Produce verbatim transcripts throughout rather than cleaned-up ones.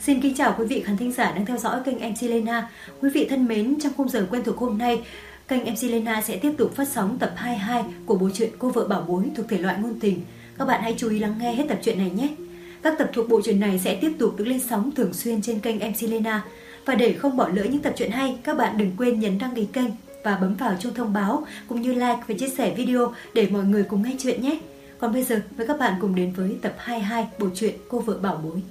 Xin kính chào quý vị khán thính giả đang theo dõi kênh em xê Lena. Quý vị thân mến, trong khung giờ quen thuộc hôm nay, kênh em xê Lena sẽ tiếp tục phát sóng tập hai mươi hai của bộ truyện Cô vợ bảo bối thuộc thể loại ngôn tình. Các bạn hãy chú ý lắng nghe hết tập truyện này nhé. Các tập thuộc bộ truyện này sẽ tiếp tục được lên sóng thường xuyên trên kênh em xê Lena. Và để không bỏ lỡ những tập truyện hay, các bạn đừng quên nhấn đăng ký kênh và bấm vào chuông thông báo cũng như like và chia sẻ video để mọi người cùng nghe chuyện nhé. Còn bây giờ, với các bạn cùng đến với tập hai mươi hai bộ truyện Cô vợ bảo bối.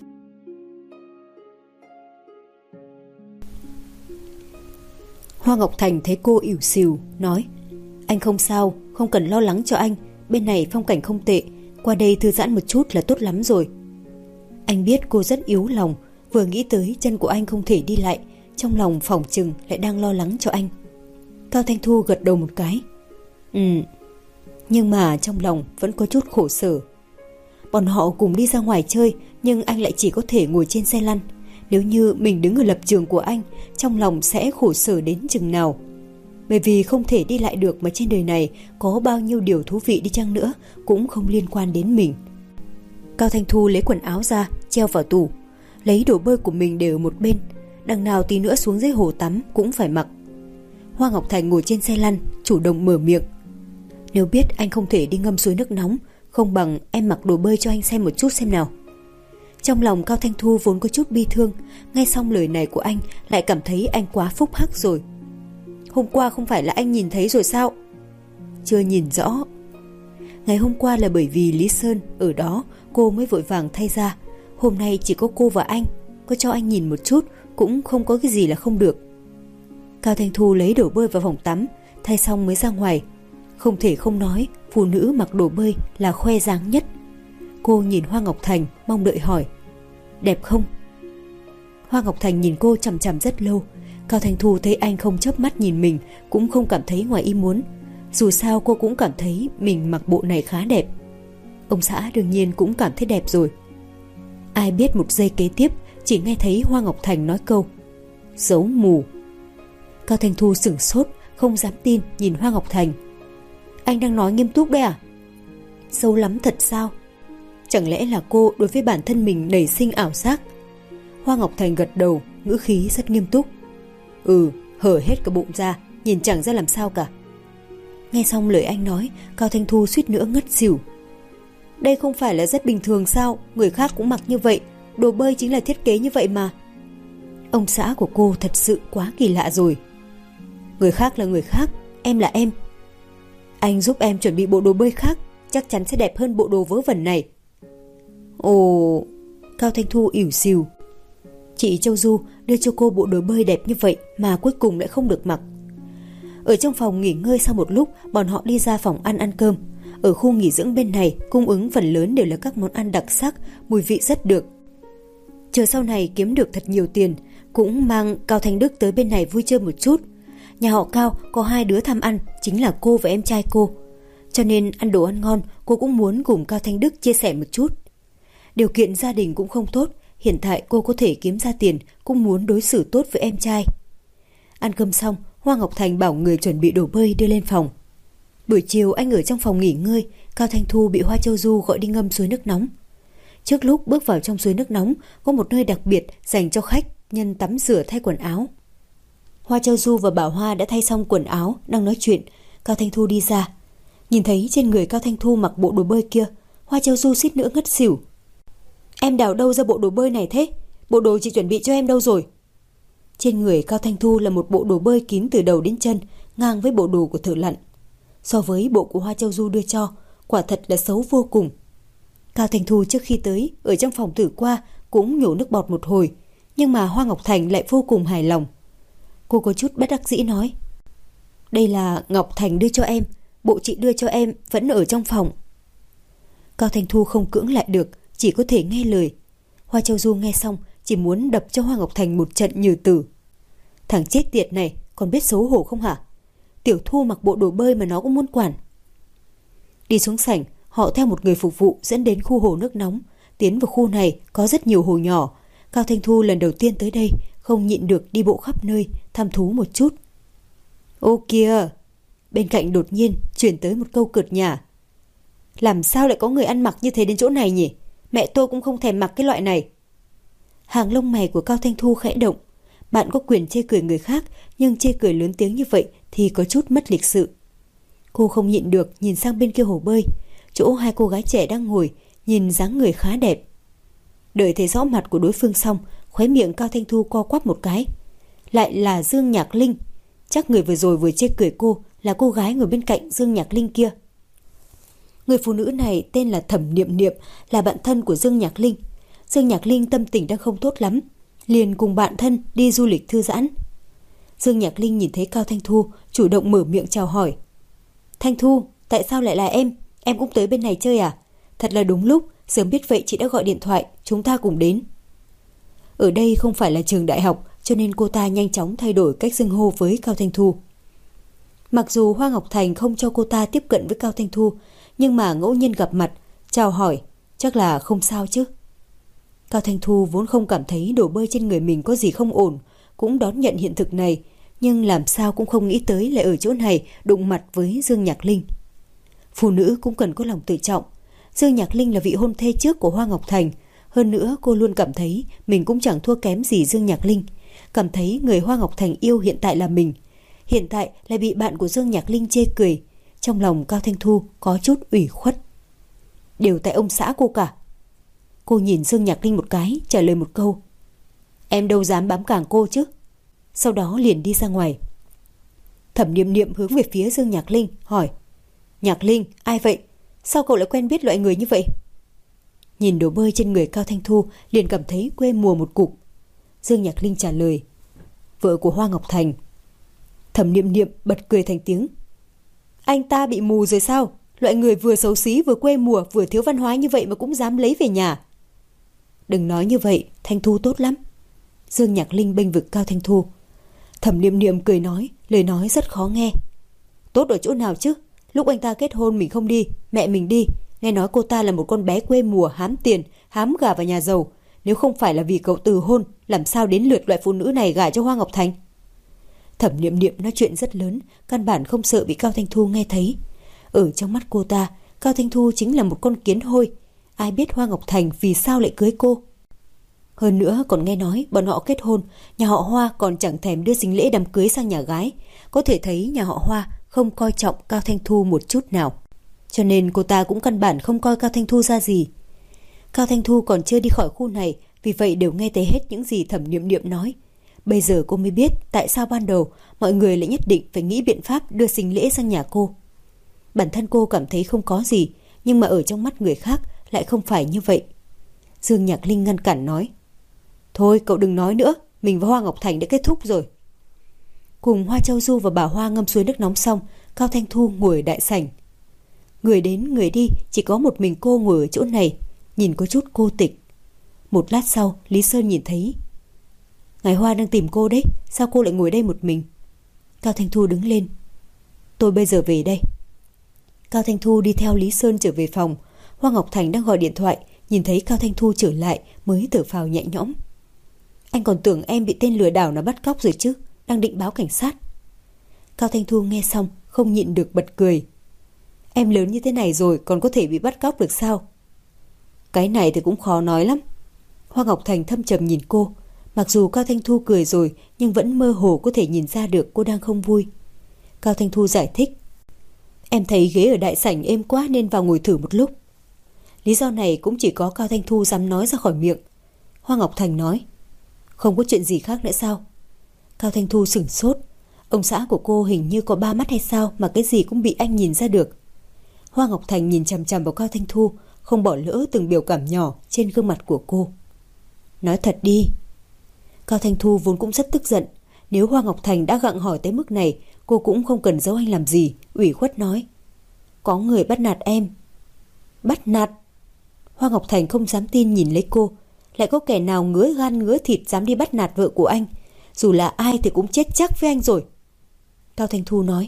Hoa Ngọc Thành thấy cô ỉu xìu, nói: Anh không sao, không cần lo lắng cho anh. Bên này phong cảnh không tệ, qua đây thư giãn một chút là tốt lắm rồi. Anh biết cô rất yếu lòng, vừa nghĩ tới chân của anh không thể đi lại, trong lòng phỏng chừng lại đang lo lắng cho anh. Cao Thanh Thu gật đầu một cái. Ừ, nhưng mà trong lòng vẫn có chút khổ sở. Bọn họ cùng đi ra ngoài chơi, nhưng anh lại chỉ có thể ngồi trên xe lăn. Nếu như mình đứng ở lập trường của anh, trong lòng sẽ khổ sở đến chừng nào. Bởi vì không thể đi lại được, mà trên đời này có bao nhiêu điều thú vị đi chăng nữa cũng không liên quan đến mình. Cao Thanh Thu lấy quần áo ra treo vào tủ, lấy đồ bơi của mình để ở một bên, đằng nào tí nữa xuống dưới hồ tắm cũng phải mặc. Hoa Ngọc Thành ngồi trên xe lăn, chủ động mở miệng: Nếu biết anh không thể đi ngâm suối nước nóng, không bằng em mặc đồ bơi cho anh xem một chút xem nào. Trong lòng Cao Thanh Thu vốn có chút bi thương, nghe xong lời này của anh lại cảm thấy anh quá phúc hắc rồi. Hôm qua không phải là anh nhìn thấy rồi sao? Chưa nhìn rõ. Ngày hôm qua là bởi vì Lý Sơn ở đó cô mới vội vàng thay ra. Hôm nay chỉ có cô và anh, có cho anh nhìn một chút cũng không có cái gì là không được. Cao Thanh Thu lấy đồ bơi vào phòng tắm, thay xong mới ra ngoài. Không thể không nói, phụ nữ mặc đồ bơi là khoe dáng nhất. Cô nhìn Hoa Ngọc Thành mong đợi hỏi: Đẹp không? Hoa Ngọc Thành nhìn cô chằm chằm rất lâu. Cao Thanh Thu thấy anh không chớp mắt nhìn mình cũng không cảm thấy ngoài ý muốn. Dù sao cô cũng cảm thấy mình mặc bộ này khá đẹp. Ông xã đương nhiên cũng cảm thấy đẹp rồi. Ai biết một giây kế tiếp chỉ nghe thấy Hoa Ngọc Thành nói câu: Giấu mù. Cao Thanh Thu sửng sốt, không dám tin nhìn Hoa Ngọc Thành. Anh đang nói nghiêm túc đấy à? Sâu lắm thật sao? Chẳng lẽ là cô đối với bản thân mình nảy sinh ảo giác? Hoa Ngọc Thành gật đầu, ngữ khí rất nghiêm túc. Ừ, hở hết cả bụng ra, nhìn chẳng ra làm sao cả. Nghe xong lời anh nói, Cao Thanh Thu suýt nữa ngất xỉu. Đây không phải là rất bình thường sao? Người khác cũng mặc như vậy, đồ bơi chính là thiết kế như vậy mà. Ông xã của cô thật sự quá kỳ lạ rồi. Người khác là người khác, em là em. Anh giúp em chuẩn bị bộ đồ bơi khác, chắc chắn sẽ đẹp hơn bộ đồ vớ vẩn này. Ồ, Cao Thanh Thu ỉu xìu. Chị Châu Du đưa cho cô bộ đồ bơi đẹp như vậy mà cuối cùng lại không được mặc. Ở trong phòng nghỉ ngơi sau một lúc, bọn họ đi ra phòng ăn ăn cơm. Ở khu nghỉ dưỡng bên này cung ứng phần lớn đều là các món ăn đặc sắc, mùi vị rất được. Chờ sau này kiếm được thật nhiều tiền, cũng mang Cao Thanh Đức tới bên này vui chơi một chút. Nhà họ Cao có hai đứa tham ăn, chính là cô và em trai cô. Cho nên ăn đồ ăn ngon, cô cũng muốn cùng Cao Thanh Đức chia sẻ một chút. Điều kiện gia đình cũng không tốt, hiện tại cô có thể kiếm ra tiền, cũng muốn đối xử tốt với em trai. Ăn cơm xong, Hoa Ngọc Thành bảo người chuẩn bị đồ bơi đưa lên phòng. Buổi chiều anh ở trong phòng nghỉ ngơi, Cao Thanh Thu bị Hoa Châu Du gọi đi ngâm suối nước nóng. Trước lúc bước vào trong suối nước nóng, có một nơi đặc biệt dành cho khách nhân tắm rửa thay quần áo. Hoa Châu Du và Bảo Hoa đã thay xong quần áo, đang nói chuyện. Cao Thanh Thu đi ra. Nhìn thấy trên người Cao Thanh Thu mặc bộ đồ bơi kia, Hoa Châu Du suýt nữa ngất xỉu. Em đào đâu ra bộ đồ bơi này thế? Bộ đồ chị chuẩn bị cho em đâu rồi? Trên người Cao Thanh Thu là một bộ đồ bơi kín từ đầu đến chân, ngang với bộ đồ của thợ lặn. So với bộ của Hoa Châu Du đưa cho, quả thật là xấu vô cùng. Cao Thanh Thu trước khi tới, ở trong phòng thử qua cũng nhổ nước bọt một hồi, nhưng mà Hoa Ngọc Thành lại vô cùng hài lòng. Cô có chút bất đắc dĩ nói: Đây là Ngọc Thành đưa cho em, bộ chị đưa cho em vẫn ở trong phòng. Cao Thanh Thu không cưỡng lại được, chỉ có thể nghe lời. Hoa Châu Du nghe xong chỉ muốn đập cho Hoa Ngọc Thành một trận như tử. Thằng chết tiệt này còn biết xấu hổ không hả? Tiểu Thu mặc bộ đồ bơi mà nó cũng muốn quản. Đi xuống sảnh, họ theo một người phục vụ dẫn đến khu hồ nước nóng. Tiến vào khu này có rất nhiều hồ nhỏ. Cao Thanh Thu lần đầu tiên tới đây, không nhịn được đi bộ khắp nơi, thăm thú một chút. Ô kìa! Bên cạnh đột nhiên chuyển tới một câu cợt nhả. Làm sao lại có người ăn mặc như thế đến chỗ này nhỉ? Mẹ tôi cũng không thèm mặc cái loại này. Hàng lông mày của Cao Thanh Thu khẽ động. Bạn có quyền chê cười người khác, nhưng chê cười lớn tiếng như vậy thì có chút mất lịch sự. Cô không nhịn được nhìn sang bên kia hồ bơi, chỗ hai cô gái trẻ đang ngồi, nhìn dáng người khá đẹp. Đợi thấy rõ mặt của đối phương xong, khóe miệng Cao Thanh Thu co quắp một cái. Lại là Dương Nhạc Linh. Chắc người vừa rồi vừa chê cười cô là cô gái ngồi bên cạnh Dương Nhạc Linh kia. Người phụ nữ này tên là Thẩm Niệm Niệm, là bạn thân của Dương Nhạc Linh. Dương Nhạc Linh tâm tình đang không tốt lắm, liền cùng bạn thân đi du lịch thư giãn. Dương Nhạc Linh nhìn thấy Cao Thanh Thu, chủ động mở miệng chào hỏi. Thanh Thu, tại sao lại là em? Em cũng tới bên này chơi à? Thật là đúng lúc, sớm biết vậy chị đã gọi điện thoại, chúng ta cùng đến. Ở đây không phải là trường đại học, cho nên cô ta nhanh chóng thay đổi cách xưng hô với Cao Thanh Thu. Mặc dù Hoa Ngọc Thành không cho cô ta tiếp cận với Cao Thanh Thu, nhưng mà ngẫu nhiên gặp mặt, chào hỏi, chắc là không sao chứ. Cao Thanh Thu vốn không cảm thấy đồ bơi trên người mình có gì không ổn, cũng đón nhận hiện thực này, nhưng làm sao cũng không nghĩ tới lại ở chỗ này đụng mặt với Dương Nhạc Linh. Phụ nữ cũng cần có lòng tự trọng. Dương Nhạc Linh là vị hôn thê trước của Hoa Ngọc Thành, hơn nữa cô luôn cảm thấy mình cũng chẳng thua kém gì Dương Nhạc Linh, cảm thấy người Hoa Ngọc Thành yêu hiện tại là mình, hiện tại lại bị bạn của Dương Nhạc Linh chê cười. Trong lòng Cao Thanh Thu có chút ủy khuất. Đều tại ông xã cô cả. Cô nhìn Dương Nhạc Linh một cái, trả lời một câu. Em đâu dám bám cảng cô chứ. Sau đó liền đi ra ngoài. Thẩm Niệm Niệm hướng về phía Dương Nhạc Linh, hỏi. Nhạc Linh, ai vậy? Sao cậu lại quen biết loại người như vậy? Nhìn đồ bơi trên người Cao Thanh Thu, liền cảm thấy quê mùa một cục. Dương Nhạc Linh trả lời. Vợ của Hoa Ngọc Thành. Thẩm Niệm Niệm bật cười thành tiếng. Anh ta bị mù rồi sao? Loại người vừa xấu xí, vừa quê mùa, vừa thiếu văn hóa như vậy mà cũng dám lấy về nhà. Đừng nói như vậy, Thanh Thu tốt lắm. Dương Nhạc Linh bênh vực Cao Thanh Thu. Thẩm Niệm Niệm cười nói, lời nói rất khó nghe. Tốt ở chỗ nào chứ? Lúc anh ta kết hôn mình không đi, mẹ mình đi. Nghe nói cô ta là một con bé quê mùa, hám tiền, hám gả vào nhà giàu. Nếu không phải là vì cậu từ hôn, làm sao đến lượt loại phụ nữ này gả cho Hoa Ngọc Thành? Thẩm Niệm Niệm nói chuyện rất lớn, căn bản không sợ bị Cao Thanh Thu nghe thấy. Ở trong mắt cô ta, Cao Thanh Thu chính là một con kiến hôi. Ai biết Hoa Ngọc Thành vì sao lại cưới cô? Hơn nữa còn nghe nói bọn họ kết hôn, nhà họ Hoa còn chẳng thèm đưa sính lễ đám cưới sang nhà gái. Có thể thấy nhà họ Hoa không coi trọng Cao Thanh Thu một chút nào. Cho nên cô ta cũng căn bản không coi Cao Thanh Thu ra gì. Cao Thanh Thu còn chưa đi khỏi khu này, vì vậy đều nghe thấy hết những gì Thẩm Niệm Niệm nói. Bây giờ cô mới biết tại sao ban đầu mọi người lại nhất định phải nghĩ biện pháp đưa sính lễ sang nhà cô. Bản thân cô cảm thấy không có gì, nhưng mà ở trong mắt người khác lại không phải như vậy. Dương Nhạc Linh ngăn cản nói. Thôi cậu đừng nói nữa, mình và Hoa Ngọc Thành đã kết thúc rồi. Cùng Hoa Châu Du và bà Hoa ngâm suối nước nóng xong, Cao Thanh Thu ngồi ở đại sảnh. Người đến người đi, chỉ có một mình cô ngồi ở chỗ này, nhìn có chút cô tịch. Một lát sau, Lý Sơn nhìn thấy. Ngài Hoa đang tìm cô đấy, sao cô lại ngồi đây một mình? Cao Thanh Thu đứng lên. Tôi bây giờ về đây. Cao Thanh Thu đi theo Lý Sơn trở về phòng. Hoa Ngọc Thành đang gọi điện thoại, nhìn thấy Cao Thanh Thu trở lại mới thở phào nhẹ nhõm. Anh còn tưởng em bị tên lừa đảo nó bắt cóc rồi chứ, đang định báo cảnh sát. Cao Thanh Thu nghe xong không nhịn được bật cười. Em lớn như thế này rồi còn có thể bị bắt cóc được sao? Cái này thì cũng khó nói lắm. Hoa Ngọc Thành thâm trầm nhìn cô. Mặc dù Cao Thanh Thu cười rồi, nhưng vẫn mơ hồ có thể nhìn ra được cô đang không vui. Cao Thanh Thu giải thích. Em thấy ghế ở đại sảnh êm quá nên vào ngồi thử một lúc. Lý do này cũng chỉ có Cao Thanh Thu dám nói ra khỏi miệng. Hoa Ngọc Thành nói. Không có chuyện gì khác nữa sao? Cao Thanh Thu sửng sốt. Ông xã của cô hình như có ba mắt hay sao mà cái gì cũng bị anh nhìn ra được. Hoa Ngọc Thành nhìn chằm chằm vào Cao Thanh Thu, không bỏ lỡ từng biểu cảm nhỏ trên gương mặt của cô. Nói thật đi. Cao Thanh Thu vốn cũng rất tức giận. Nếu Hoa Ngọc Thành đã gặng hỏi tới mức này, cô cũng không cần giấu anh làm gì, ủy khuất nói. Có người bắt nạt em. Bắt nạt? Hoa Ngọc Thành không dám tin nhìn lấy cô. Lại có kẻ nào ngứa gan ngứa thịt dám đi bắt nạt vợ của anh? Dù là ai thì cũng chết chắc với anh rồi. Cao Thanh Thu nói.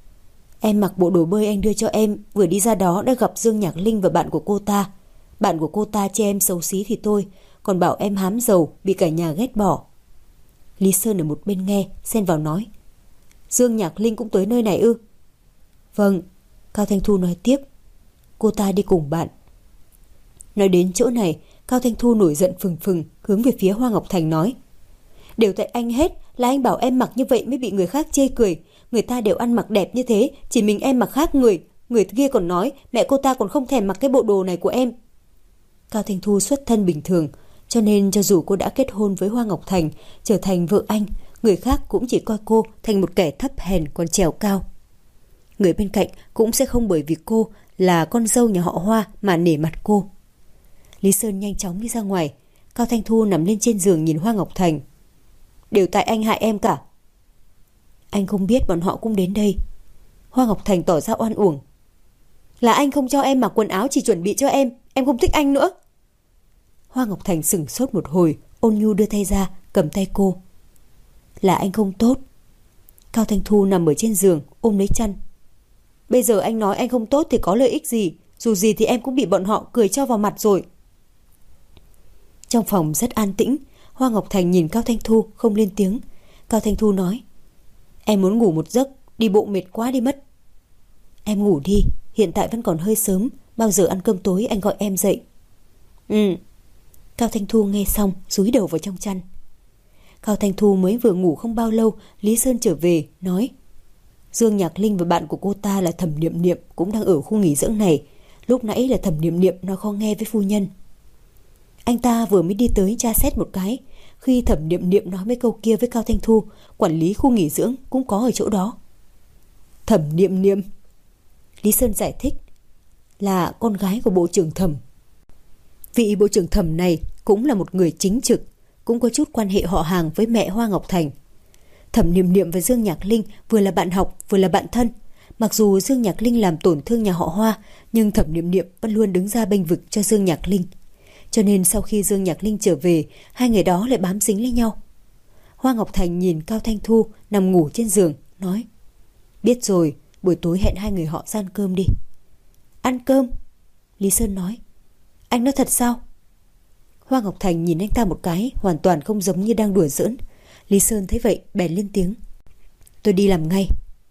Em mặc bộ đồ bơi anh đưa cho em, vừa đi ra đó đã gặp Dương Nhạc Linh và bạn của cô ta. Bạn của cô ta chê em xấu xí thì thôi, còn bảo em hám giàu, bị cả nhà ghét bỏ. Lý Sơn ở một bên nghe, xen vào nói. Dương Nhạc Linh cũng tới nơi này ư? Vâng. Cao Thanh Thu nói tiếp. Cô ta đi cùng bạn. Nói đến chỗ này, Cao Thanh Thu nổi giận phừng phừng, hướng về phía Hoa Ngọc Thành nói: Đều tại anh hết, là anh bảo em mặc như vậy mới bị người khác chê cười. Người ta đều ăn mặc đẹp như thế, chỉ mình em mặc khác người. Người kia còn nói mẹ cô ta còn không thèm mặc cái bộ đồ này của em. Cao Thanh Thu xuất thân bình thường, cho nên cho dù cô đã kết hôn với Hoa Ngọc Thành, trở thành vợ anh, người khác cũng chỉ coi cô thành một kẻ thấp hèn còn trèo cao. Người bên cạnh cũng sẽ không bởi vì cô là con dâu nhà họ Hoa mà nể mặt cô. Lý Sơn nhanh chóng đi ra ngoài. Cao Thanh Thu nằm lên trên giường nhìn Hoa Ngọc Thành. Đều tại anh hại em cả. Anh không biết bọn họ cũng đến đây. Hoa Ngọc Thành tỏ ra oan uổng. Là anh không cho em mặc quần áo chỉ chuẩn bị cho em. Em không thích anh nữa. Hoa Ngọc Thành sửng sốt một hồi, ôn nhu đưa tay ra cầm tay cô. Là anh không tốt. Cao Thanh Thu nằm ở trên giường ôm lấy chăn. Bây giờ anh nói anh không tốt thì có lợi ích gì. Dù gì thì em cũng bị bọn họ cười cho vào mặt rồi. Trong phòng rất an tĩnh. Hoa Ngọc Thành nhìn Cao Thanh Thu không lên tiếng. Cao Thanh Thu nói: Em muốn ngủ một giấc, đi bộ mệt quá đi mất. Em ngủ đi, hiện tại vẫn còn hơi sớm. Bao giờ ăn cơm tối anh gọi em dậy. Ừ. Cao Thanh Thu nghe xong dúi đầu vào trong chăn. Cao Thanh Thu mới vừa ngủ không bao lâu, Lý Sơn trở về nói: Dương Nhạc Linh và bạn của cô ta là Thẩm Niệm Niệm cũng đang ở khu nghỉ dưỡng này. Lúc nãy là Thẩm Niệm Niệm nói khó nghe với phu nhân. Anh ta vừa mới đi tới tra xét một cái. Khi Thẩm Niệm Niệm nói mấy câu kia với Cao Thanh Thu, quản lý khu nghỉ dưỡng cũng có ở chỗ đó. Thẩm Niệm Niệm, Lý Sơn giải thích, là con gái của bộ trưởng Thẩm. Vị bộ trưởng Thẩm này cũng là một người chính trực, cũng có chút quan hệ họ hàng với mẹ Hoa Ngọc Thành. Thẩm Niệm Niệm và Dương Nhạc Linh vừa là bạn học vừa là bạn thân. Mặc dù Dương Nhạc Linh làm tổn thương nhà họ Hoa, nhưng Thẩm Niệm Niệm vẫn luôn đứng ra bênh vực cho Dương Nhạc Linh. Cho nên sau khi Dương Nhạc Linh trở về, hai người đó lại bám dính lấy nhau. Hoa Ngọc Thành nhìn Cao Thanh Thu nằm ngủ trên giường, nói: Biết rồi, buổi tối hẹn hai người họ ra ăn cơm đi. Ăn cơm? Lý Sơn nói. Anh nói thật sao? Hoa Ngọc Thành nhìn anh ta một cái, hoàn toàn không giống như đang đùa giỡn. Lý Sơn thấy vậy bèn lên tiếng: Tôi đi làm ngay.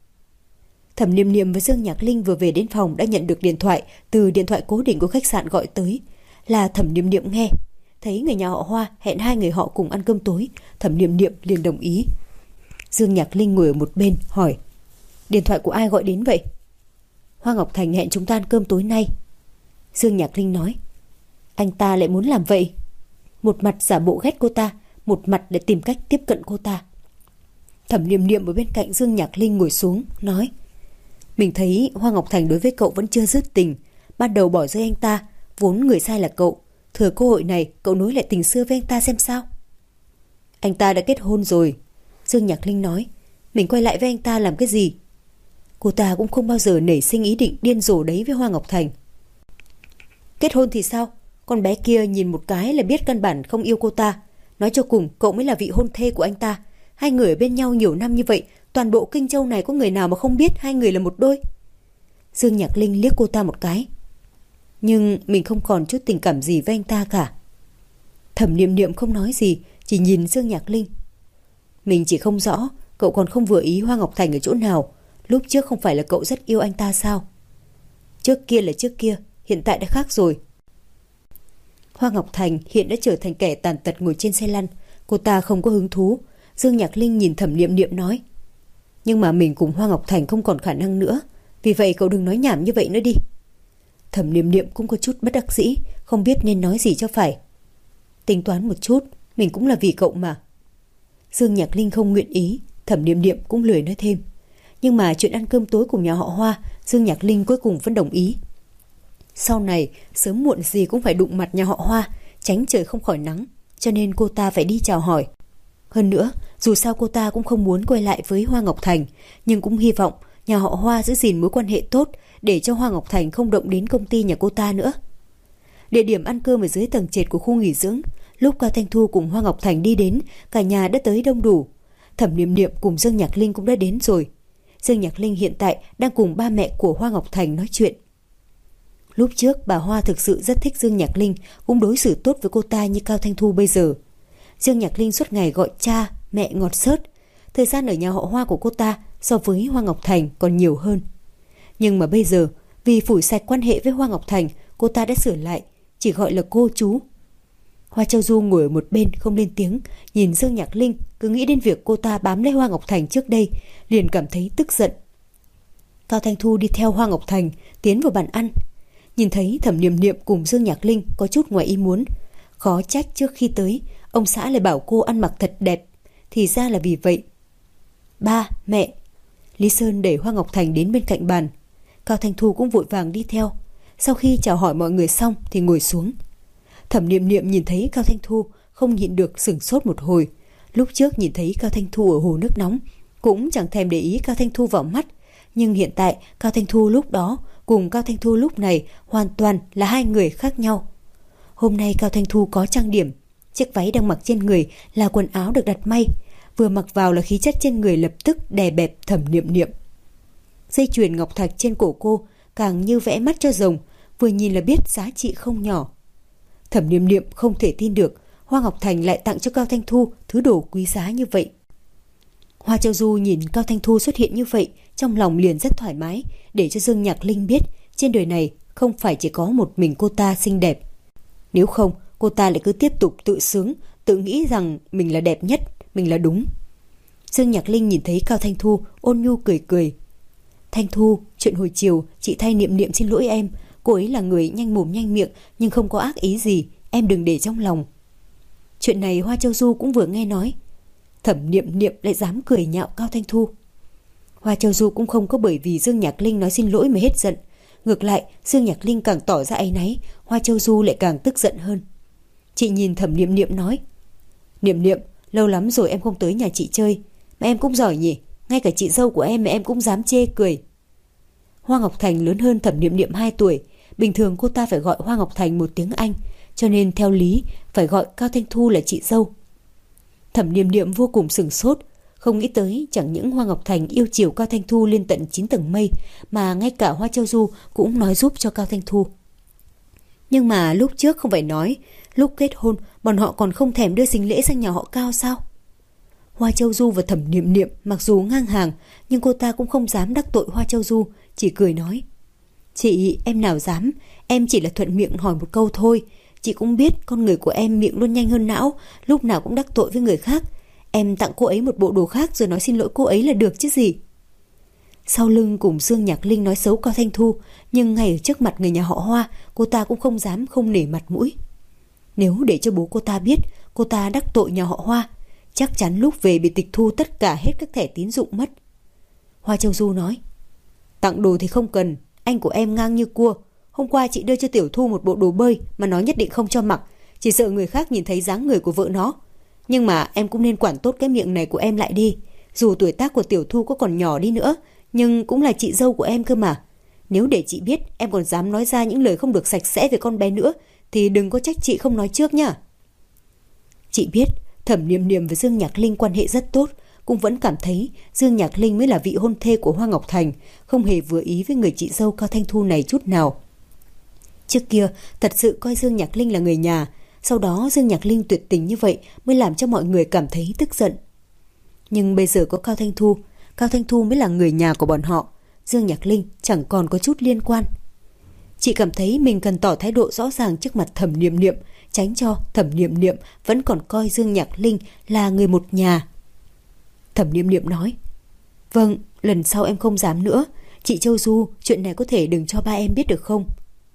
Thẩm Niệm Niệm và Dương Nhạc Linh vừa về đến phòng đã nhận được điện thoại từ điện thoại cố định của khách sạn gọi tới. Là Thẩm Niệm Niệm nghe. Thấy người nhà họ Hoa hẹn hai người họ cùng ăn cơm tối, Thẩm Niệm Niệm liền đồng ý. Dương Nhạc Linh ngồi ở một bên hỏi: Điện thoại của ai gọi đến vậy? Hoa Ngọc Thành hẹn chúng ta ăn cơm tối nay. Dương Nhạc Linh nói. Anh ta lại muốn làm vậy. Một mặt giả bộ ghét cô ta, một mặt để tìm cách tiếp cận cô ta. Thẩm Niệm Niệm ở bên cạnh Dương Nhạc Linh ngồi xuống nói: Mình thấy Hoa Ngọc Thành đối với cậu vẫn chưa dứt tình. Ban đầu bỏ rơi anh ta, vốn người sai là cậu. Thừa cơ hội này cậu nối lại tình xưa với anh ta xem sao. Anh ta đã kết hôn rồi, Dương Nhạc Linh nói. Mình quay lại với anh ta làm cái gì? Cô ta cũng không bao giờ nảy sinh ý định điên rồ đấy với Hoa Ngọc Thành. Kết hôn thì sao? Con bé kia nhìn một cái là biết căn bản không yêu cô ta. Nói cho cùng cậu mới là vị hôn thê của anh ta. Hai người ở bên nhau nhiều năm như vậy, toàn bộ Kinh Châu này có người nào mà không biết hai người là một đôi? Dương Nhạc Linh liếc cô ta một cái. Nhưng mình không còn chút tình cảm gì với anh ta cả. Thẩm Niệm Niệm không nói gì, chỉ nhìn Dương Nhạc Linh. Mình chỉ không rõ cậu còn không vừa ý Hoa Ngọc Thành ở chỗ nào. Lúc trước không phải là cậu rất yêu anh ta sao? Trước kia là trước kia, hiện tại đã khác rồi. Hoa Ngọc Thành hiện đã trở thành kẻ tàn tật ngồi trên xe lăn. Cô ta không có hứng thú. Dương Nhạc Linh nhìn Thẩm Niệm Niệm nói: Nhưng mà mình cùng Hoa Ngọc Thành không còn khả năng nữa. Vì vậy cậu đừng nói nhảm như vậy nữa đi. Thẩm Niệm Niệm cũng có chút bất đắc dĩ, không biết nên nói gì cho phải. Tính toán một chút, mình cũng là vì cậu mà. Dương Nhạc Linh không nguyện ý, Thẩm Niệm Niệm cũng lười nói thêm. Nhưng mà chuyện ăn cơm tối cùng nhà họ Hoa, Dương Nhạc Linh cuối cùng vẫn đồng ý. Sau này sớm muộn gì cũng phải đụng mặt nhà họ Hoa, tránh trời không khỏi nắng, cho nên cô ta phải đi chào hỏi. Hơn nữa, dù sao cô ta cũng không muốn quay lại với Hoa Ngọc Thành, nhưng cũng hy vọng nhà họ Hoa giữ gìn mối quan hệ tốt để cho Hoa Ngọc Thành không động đến công ty nhà cô ta nữa. Địa điểm ăn cơm ở dưới tầng trệt của khu nghỉ dưỡng. Lúc Cao Thanh Thu cùng Hoa Ngọc Thành đi đến, cả nhà đã tới đông đủ. Thẩm Niệm Niệm cùng Dương Nhạc Linh cũng đã đến rồi. Dương Nhạc Linh hiện tại đang cùng ba mẹ của Hoa Ngọc Thành nói chuyện. Lúc trước bà Hoa thực sự rất thích Dương Nhạc Linh, cũng đối xử tốt với cô ta như Cao Thanh Thu bây giờ. Dương Nhạc Linh suốt ngày gọi cha, mẹ ngọt xớt. Thời gian ở nhà họ Hoa của cô ta so với Hoa Ngọc Thành còn nhiều hơn. Nhưng mà bây giờ, vì phủi sạch quan hệ với Hoa Ngọc Thành, cô ta đã sửa lại, chỉ gọi là cô chú. Hoa Châu Du ngồi ở một bên không lên tiếng, nhìn Dương Nhạc Linh, cứ nghĩ đến việc cô ta bám lấy Hoa Ngọc Thành trước đây, liền cảm thấy tức giận. Cao Thanh Thu đi theo Hoa Ngọc Thành tiến vào bàn ăn, nhìn thấy Thẩm Niệm Niệm cùng Dương Nhạc Linh có chút ngoài ý muốn. Khó trách trước khi tới, ông xã lại bảo cô ăn mặc thật đẹp, thì ra là vì vậy. Ba, mẹ. Lý Sơn đẩy Hoa Ngọc Thành đến bên cạnh bàn. Cao Thanh Thu cũng vội vàng đi theo. Sau khi chào hỏi mọi người xong thì ngồi xuống. Thẩm Niệm Niệm nhìn thấy Cao Thanh Thu không nhịn được sửng sốt một hồi. Lúc trước nhìn thấy Cao Thanh Thu ở hồ nước nóng cũng chẳng thèm để ý Cao Thanh Thu vào mắt, nhưng hiện tại Cao Thanh Thu lúc đó cùng Cao Thanh Thu lúc này hoàn toàn là hai người khác nhau. Hôm nay Cao Thanh Thu có trang điểm, chiếc váy đang mặc trên người là quần áo được đặt may, vừa mặc vào là khí chất trên người lập tức đè bẹp Thẩm Niệm Niệm. Dây chuyền ngọc thạch trên cổ cô càng như vẽ mắt cho rồng, vừa nhìn là biết giá trị không nhỏ. Thẩm Niệm Niệm không thể tin được Hoa Ngọc Thành lại tặng cho Cao Thanh Thu thứ đồ quý giá như vậy. Hoa Châu Du nhìn Cao Thanh Thu xuất hiện như vậy, trong lòng liền rất thoải mái, để cho Dương Nhạc Linh biết trên đời này không phải chỉ có một mình cô ta xinh đẹp. Nếu không, cô ta lại cứ tiếp tục tự sướng, tự nghĩ rằng mình là đẹp nhất, mình là đúng. Dương Nhạc Linh nhìn thấy Cao Thanh Thu, ôn nhu cười cười. Thanh Thu, chuyện hồi chiều chị thay Niệm Niệm xin lỗi em. Cô ấy là người nhanh mồm nhanh miệng, nhưng không có ác ý gì, em đừng để trong lòng. Chuyện này Hoa Châu Du cũng vừa nghe nói. Thẩm Niệm Niệm lại dám cười nhạo Cao Thanh Thu. Hoa Châu Du cũng không có bởi vì Dương Nhạc Linh nói xin lỗi mà hết giận. Ngược lại, Dương Nhạc Linh càng tỏ ra áy náy, Hoa Châu Du lại càng tức giận hơn. Chị nhìn Thẩm Niệm Niệm nói: Niệm Niệm, lâu lắm rồi em không tới nhà chị chơi, mà em cũng giỏi nhỉ, ngay cả chị dâu của em mà em cũng dám chê cười. Hoa Ngọc Thành lớn hơn Thẩm Niệm Niệm hai tuổi, bình thường cô ta phải gọi Hoa Ngọc Thành một tiếng anh, cho nên theo lý phải gọi Cao Thanh Thu là chị dâu. Thẩm Niệm Niệm vô cùng sửng sốt, không nghĩ tới chẳng những Hoa Ngọc Thành yêu chiều Cao Thanh Thu lên tận chín tầng mây, mà ngay cả Hoa Châu Du cũng nói giúp cho Cao Thanh Thu. Nhưng mà lúc trước không phải nói lúc kết hôn bọn họ còn không thèm đưa sính lễ sang nhà họ Cao sao? Hoa Châu Du và Thẩm Niệm Niệm mặc dù ngang hàng, nhưng cô ta cũng không dám đắc tội Hoa Châu Du, chỉ cười nói: Chị, em nào dám, em chỉ là thuận miệng hỏi một câu thôi. Chị cũng biết con người của em miệng luôn nhanh hơn não, lúc nào cũng đắc tội với người khác. Em tặng cô ấy một bộ đồ khác rồi nói xin lỗi cô ấy là được chứ gì. Sau lưng cùng Dương Nhạc Linh nói xấu Cao Thanh Thu, nhưng ngay ở trước mặt người nhà họ Hoa, cô ta cũng không dám không nể mặt mũi. Nếu để cho bố cô ta biết cô ta đắc tội nhà họ Hoa, chắc chắn lúc về bị tịch thu tất cả hết các thẻ tín dụng mất. Hoa Châu Du nói: Tặng đồ thì không cần, anh của em ngang như cua. Hôm qua chị đưa cho Tiểu Thu một bộ đồ bơi mà nó nhất định không cho mặc, chỉ sợ người khác nhìn thấy dáng người của vợ nó. Nhưng mà em cũng nên quản tốt cái miệng này của em lại đi. Dù tuổi tác của Tiểu Thu có còn nhỏ đi nữa, nhưng cũng là chị dâu của em cơ mà. Nếu để chị biết em còn dám nói ra những lời không được sạch sẽ về con bé nữa, thì đừng có trách chị không nói trước nhá. Chị biết Thẩm Niệm Niệm với Dương Nhạc Linh quan hệ rất tốt, cũng vẫn cảm thấy Dương Nhạc Linh mới là vị hôn thê của Hoa Ngọc Thành, không hề vừa ý với người chị dâu Cao Thanh Thu này chút nào. Trước kia thật sự coi Dương Nhạc Linh là người nhà, sau đó Dương Nhạc Linh tuyệt tình như vậy mới làm cho mọi người cảm thấy tức giận. Nhưng bây giờ có Cao Thanh Thu, Cao Thanh Thu mới là người nhà của bọn họ, Dương Nhạc Linh chẳng còn có chút liên quan. Chị cảm thấy mình cần tỏ thái độ rõ ràng trước mặt Thẩm Niệm Niệm, tránh cho Thẩm Niệm Niệm vẫn còn coi Dương Nhạc Linh là người một nhà. Thẩm Niệm Niệm nói: Vâng, lần sau em không dám nữa. Chị Châu Du, chuyện này có thể đừng cho ba em biết được không?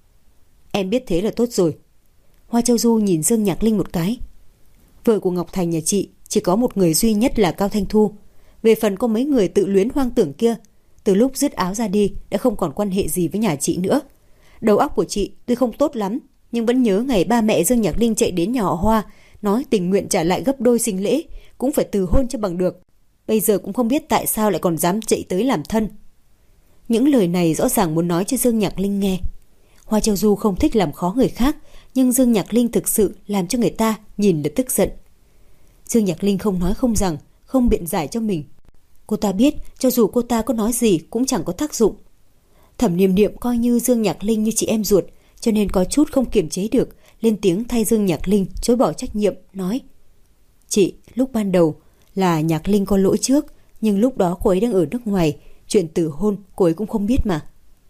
Em biết thế là tốt rồi. Hoa Châu Du nhìn Dương Nhạc Linh một cái. Vợ của Ngọc Thành nhà chị chỉ có một người duy nhất là Cao Thanh Thu. Về phần có mấy người tự luyến hoang tưởng kia, từ lúc dứt áo ra đi đã không còn quan hệ gì với nhà chị nữa. Đầu óc của chị tuy không tốt lắm, nhưng vẫn nhớ ngày ba mẹ Dương Nhạc Linh chạy đến nhà họ Hoa, nói tình nguyện trả lại gấp đôi sinh lễ, cũng phải từ hôn cho bằng được. Bây giờ cũng không biết tại sao lại còn dám chạy tới làm thân. Những lời này rõ ràng muốn nói cho Dương Nhạc Linh nghe. Hoa Châu Du không thích làm khó người khác, nhưng Dương Nhạc Linh thực sự làm cho người ta nhìn là tức giận. Dương Nhạc Linh không nói không rằng, không biện giải cho mình. Cô ta biết cho dù cô ta có nói gì cũng chẳng có tác dụng. Thẩm Niệm Niệm coi như Dương Nhạc Linh như chị em ruột, cho nên có chút không kiềm chế được, lên tiếng thay Dương Nhạc Linh chối bỏ trách nhiệm, nói: Chị, lúc ban đầu là Nhạc Linh có lỗi trước, nhưng lúc đó cô ấy đang ở nước ngoài, chuyện từ hôn cô ấy cũng không biết mà.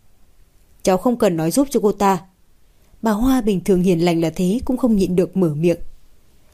Cháu không cần nói giúp cho cô ta. Bà Hoa bình thường hiền lành là thế cũng không nhịn được mở miệng.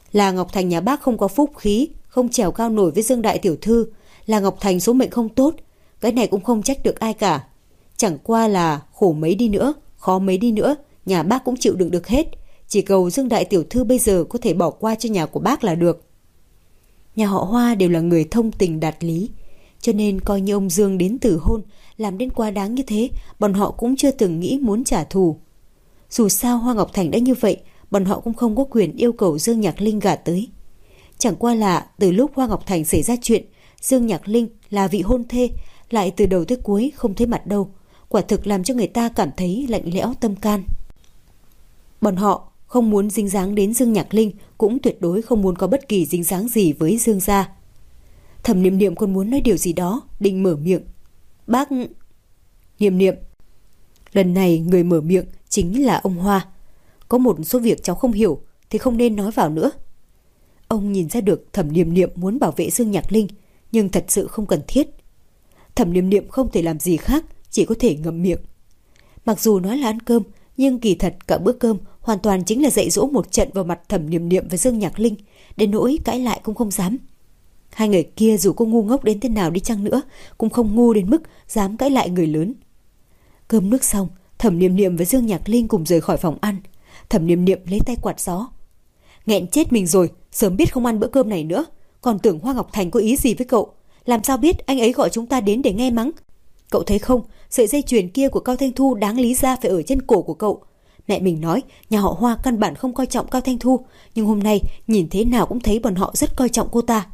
Là Ngọc Thành nhà bác không có phúc khí, không trèo cao nổi với Dương đại tiểu thư. Là Ngọc Thành số mệnh không tốt. Cái này cũng không trách được ai cả. Chẳng qua là khổ mấy đi nữa, khó mấy đi nữa, nhà bác cũng chịu đựng được hết. Chỉ cầu Dương đại tiểu thư bây giờ có thể bỏ qua cho nhà của bác là được. Nhà họ Hoa đều là người thông tình đạt lý, cho nên coi như ông Dương đến từ hôn, làm đến quá đáng như thế, bọn họ cũng chưa từng nghĩ muốn trả thù. Dù sao Hoa Ngọc Thành đã như vậy, bọn họ cũng không có quyền yêu cầu Dương Nhạc Linh gả tới. Chẳng qua là từ lúc Hoa Ngọc Thành xảy ra chuyện, Dương Nhạc Linh là vị hôn thê, lại từ đầu tới cuối không thấy mặt đâu, quả thực làm cho người ta cảm thấy lạnh lẽo tâm can. Bọn họ không muốn dính dáng đến Dương Nhạc Linh, cũng tuyệt đối không muốn có bất kỳ dính dáng gì với Dương gia. Thẩm Niệm Niệm còn muốn nói điều gì đó, định mở miệng. Bác... Niệm Niệm. Lần này người mở miệng chính là ông Hoa. Có một số việc cháu không hiểu thì không nên nói vào nữa. Ông nhìn ra được Thẩm Niệm Niệm muốn bảo vệ Dương Nhạc Linh, nhưng thật sự không cần thiết. Thẩm Niệm Niệm không thể làm gì khác, chỉ có thể ngậm miệng. Mặc dù nói là ăn cơm, nhưng kỳ thật cả bữa cơm hoàn toàn chính là dạy dỗ một trận vào mặt Thẩm Niệm Niệm và Dương Nhạc Linh, đến nỗi cãi lại cũng không dám. Hai người kia dù có ngu ngốc đến thế nào đi chăng nữa, cũng không ngu đến mức dám cãi lại người lớn. Cơm nước xong, Thẩm Niệm Niệm với Dương Nhạc Linh cùng rời khỏi phòng ăn. Thẩm Niệm Niệm lấy tay quạt gió. Nghẹn chết mình rồi, sớm biết không ăn bữa cơm này nữa. Còn tưởng Hoa Ngọc Thành có ý gì với cậu, làm sao biết anh ấy gọi chúng ta đến để nghe mắng. Cậu thấy không, sợi dây chuyền kia của Cao Thanh Thu đáng lý ra phải ở trên cổ của cậu. Mẹ mình nói nhà họ Hoa căn bản không coi trọng Cao Thanh Thu, nhưng hôm nay nhìn thế nào cũng thấy bọn họ rất coi trọng cô ta.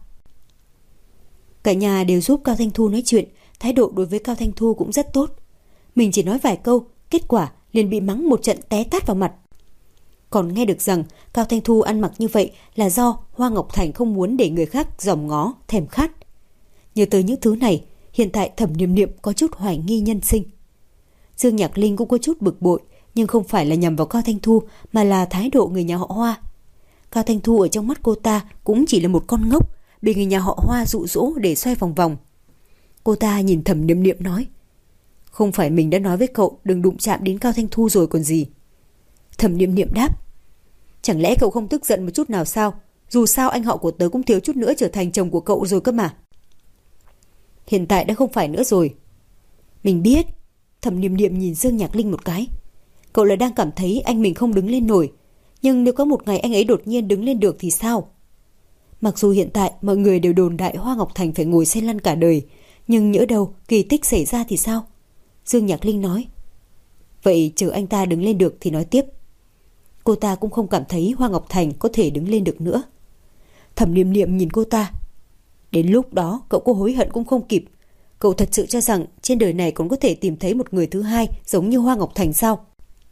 Cả nhà đều giúp Cao Thanh Thu nói chuyện, thái độ đối với Cao Thanh Thu cũng rất tốt. Mình chỉ nói vài câu, kết quả liền bị mắng một trận té tát vào mặt. Còn nghe được rằng Cao Thanh Thu ăn mặc như vậy là do Hoa Ngọc Thành không muốn để người khác dòm ngó, thèm khát. Nhớ tới những thứ này, hiện tại Thẩm Niệm Niệm có chút hoài nghi nhân sinh. Dương Nhạc Linh cũng có chút bực bội, nhưng không phải là nhằm vào Cao Thanh Thu, mà là thái độ người nhà họ Hoa. Cao Thanh Thu ở trong mắt cô ta cũng chỉ là một con ngốc, bị người nhà họ Hoa dụ dỗ để xoay vòng vòng. Cô ta nhìn Thẩm Niệm Niệm nói, không phải mình đã nói với cậu đừng đụng chạm đến Cao Thanh Thu rồi còn gì. Thẩm Niệm Niệm đáp, chẳng lẽ cậu không tức giận một chút nào sao? Dù sao anh họ của tớ cũng thiếu chút nữa trở thành chồng của cậu rồi cơ mà. Hiện tại đã không phải nữa rồi. Mình biết. Thẩm Niệm Niệm nhìn Dương Nhạc Linh một cái. Cậu là đang cảm thấy anh mình không đứng lên nổi, nhưng nếu có một ngày anh ấy đột nhiên đứng lên được thì sao? Mặc dù hiện tại mọi người đều đồn đại Hoa Ngọc Thành phải ngồi xe lăn cả đời, nhưng nhỡ đâu kỳ tích xảy ra thì sao? Dương Nhạc Linh nói. Vậy chờ anh ta đứng lên được thì nói tiếp. Cô ta cũng không cảm thấy Hoa Ngọc Thành có thể đứng lên được nữa. Thẩm Niệm Niệm nhìn cô ta. Đến lúc đó cậu có hối hận cũng không kịp. Cậu thật sự cho rằng trên đời này còn có thể tìm thấy một người thứ hai giống như Hoa Ngọc Thành sao?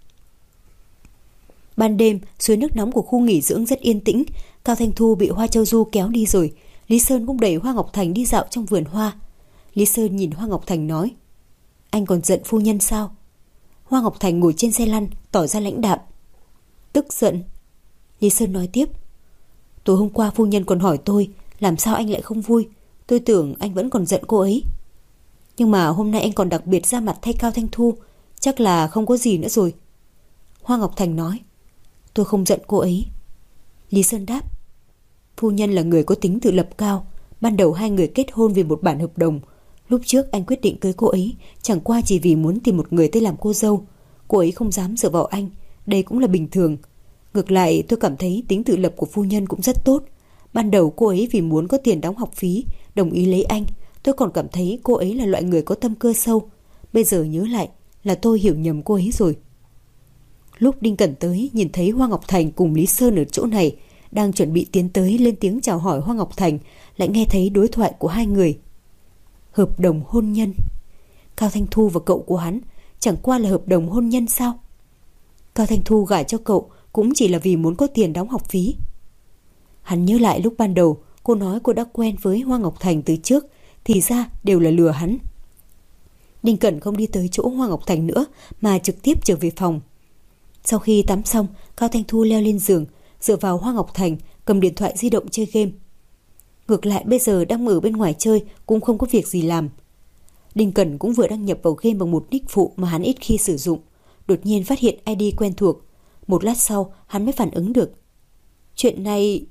Ban đêm, suối nước nóng của khu nghỉ dưỡng rất yên tĩnh. Cao Thanh Thu bị Hoa Châu Du kéo đi rồi. Lý Sơn cũng đẩy Hoa Ngọc Thành đi dạo trong vườn hoa. Lý Sơn nhìn Hoa Ngọc Thành nói, anh còn giận phu nhân sao? Hoa Ngọc Thành ngồi trên xe lăn, tỏ ra lãnh đạm. Tức giận? Lý Sơn nói tiếp, tối hôm qua phu nhân còn hỏi tôi làm sao anh lại không vui. Tôi tưởng anh vẫn còn giận cô ấy. Nhưng mà hôm nay anh còn đặc biệt ra mặt thay Cao Thanh Thu, chắc là không có gì nữa rồi. Hoa Ngọc Thành nói, tôi không giận cô ấy. Lý Sơn đáp, phu nhân là người có tính tự lập cao. Ban đầu hai người kết hôn vì một bản hợp đồng. Lúc trước anh quyết định cưới cô ấy chẳng qua chỉ vì muốn tìm một người tới làm cô dâu. Cô ấy không dám dựa vào anh, đây cũng là bình thường. Ngược lại tôi cảm thấy tính tự lập của phu nhân cũng rất tốt. Ban đầu cô ấy vì muốn có tiền đóng học phí đồng ý lấy anh. Tôi còn cảm thấy cô ấy là loại người có tâm cơ sâu. Bây giờ nhớ lại là tôi hiểu nhầm cô ấy rồi. Lúc Đinh Cẩn tới nhìn thấy Hoa Ngọc Thành cùng Lý Sơn ở chỗ này, đang chuẩn bị tiến tới lên tiếng chào hỏi Hoa Ngọc Thành, lại nghe thấy đối thoại của hai người. Hợp đồng hôn nhân. Cao Thanh Thu và cậu của hắn chẳng qua là hợp đồng hôn nhân sao? Cao Thanh Thu gả cho cậu cũng chỉ là vì muốn có tiền đóng học phí. Hắn nhớ lại lúc ban đầu cô nói cô đã quen với Hoa Ngọc Thành từ trước, thì ra đều là lừa hắn. Đinh Cẩn không đi tới chỗ Hoa Ngọc Thành nữa mà trực tiếp trở về phòng. Sau khi tắm xong, Cao Thanh Thu leo lên giường, dựa vào Hoa Ngọc Thành, cầm điện thoại di động chơi game. Ngược lại bây giờ đang ở bên ngoài chơi cũng không có việc gì làm. Đinh Cẩn cũng vừa đăng nhập vào game bằng một nick phụ mà hắn ít khi sử dụng. Đột nhiên phát hiện i đê quen thuộc. Một lát sau hắn mới phản ứng được. Chuyện này...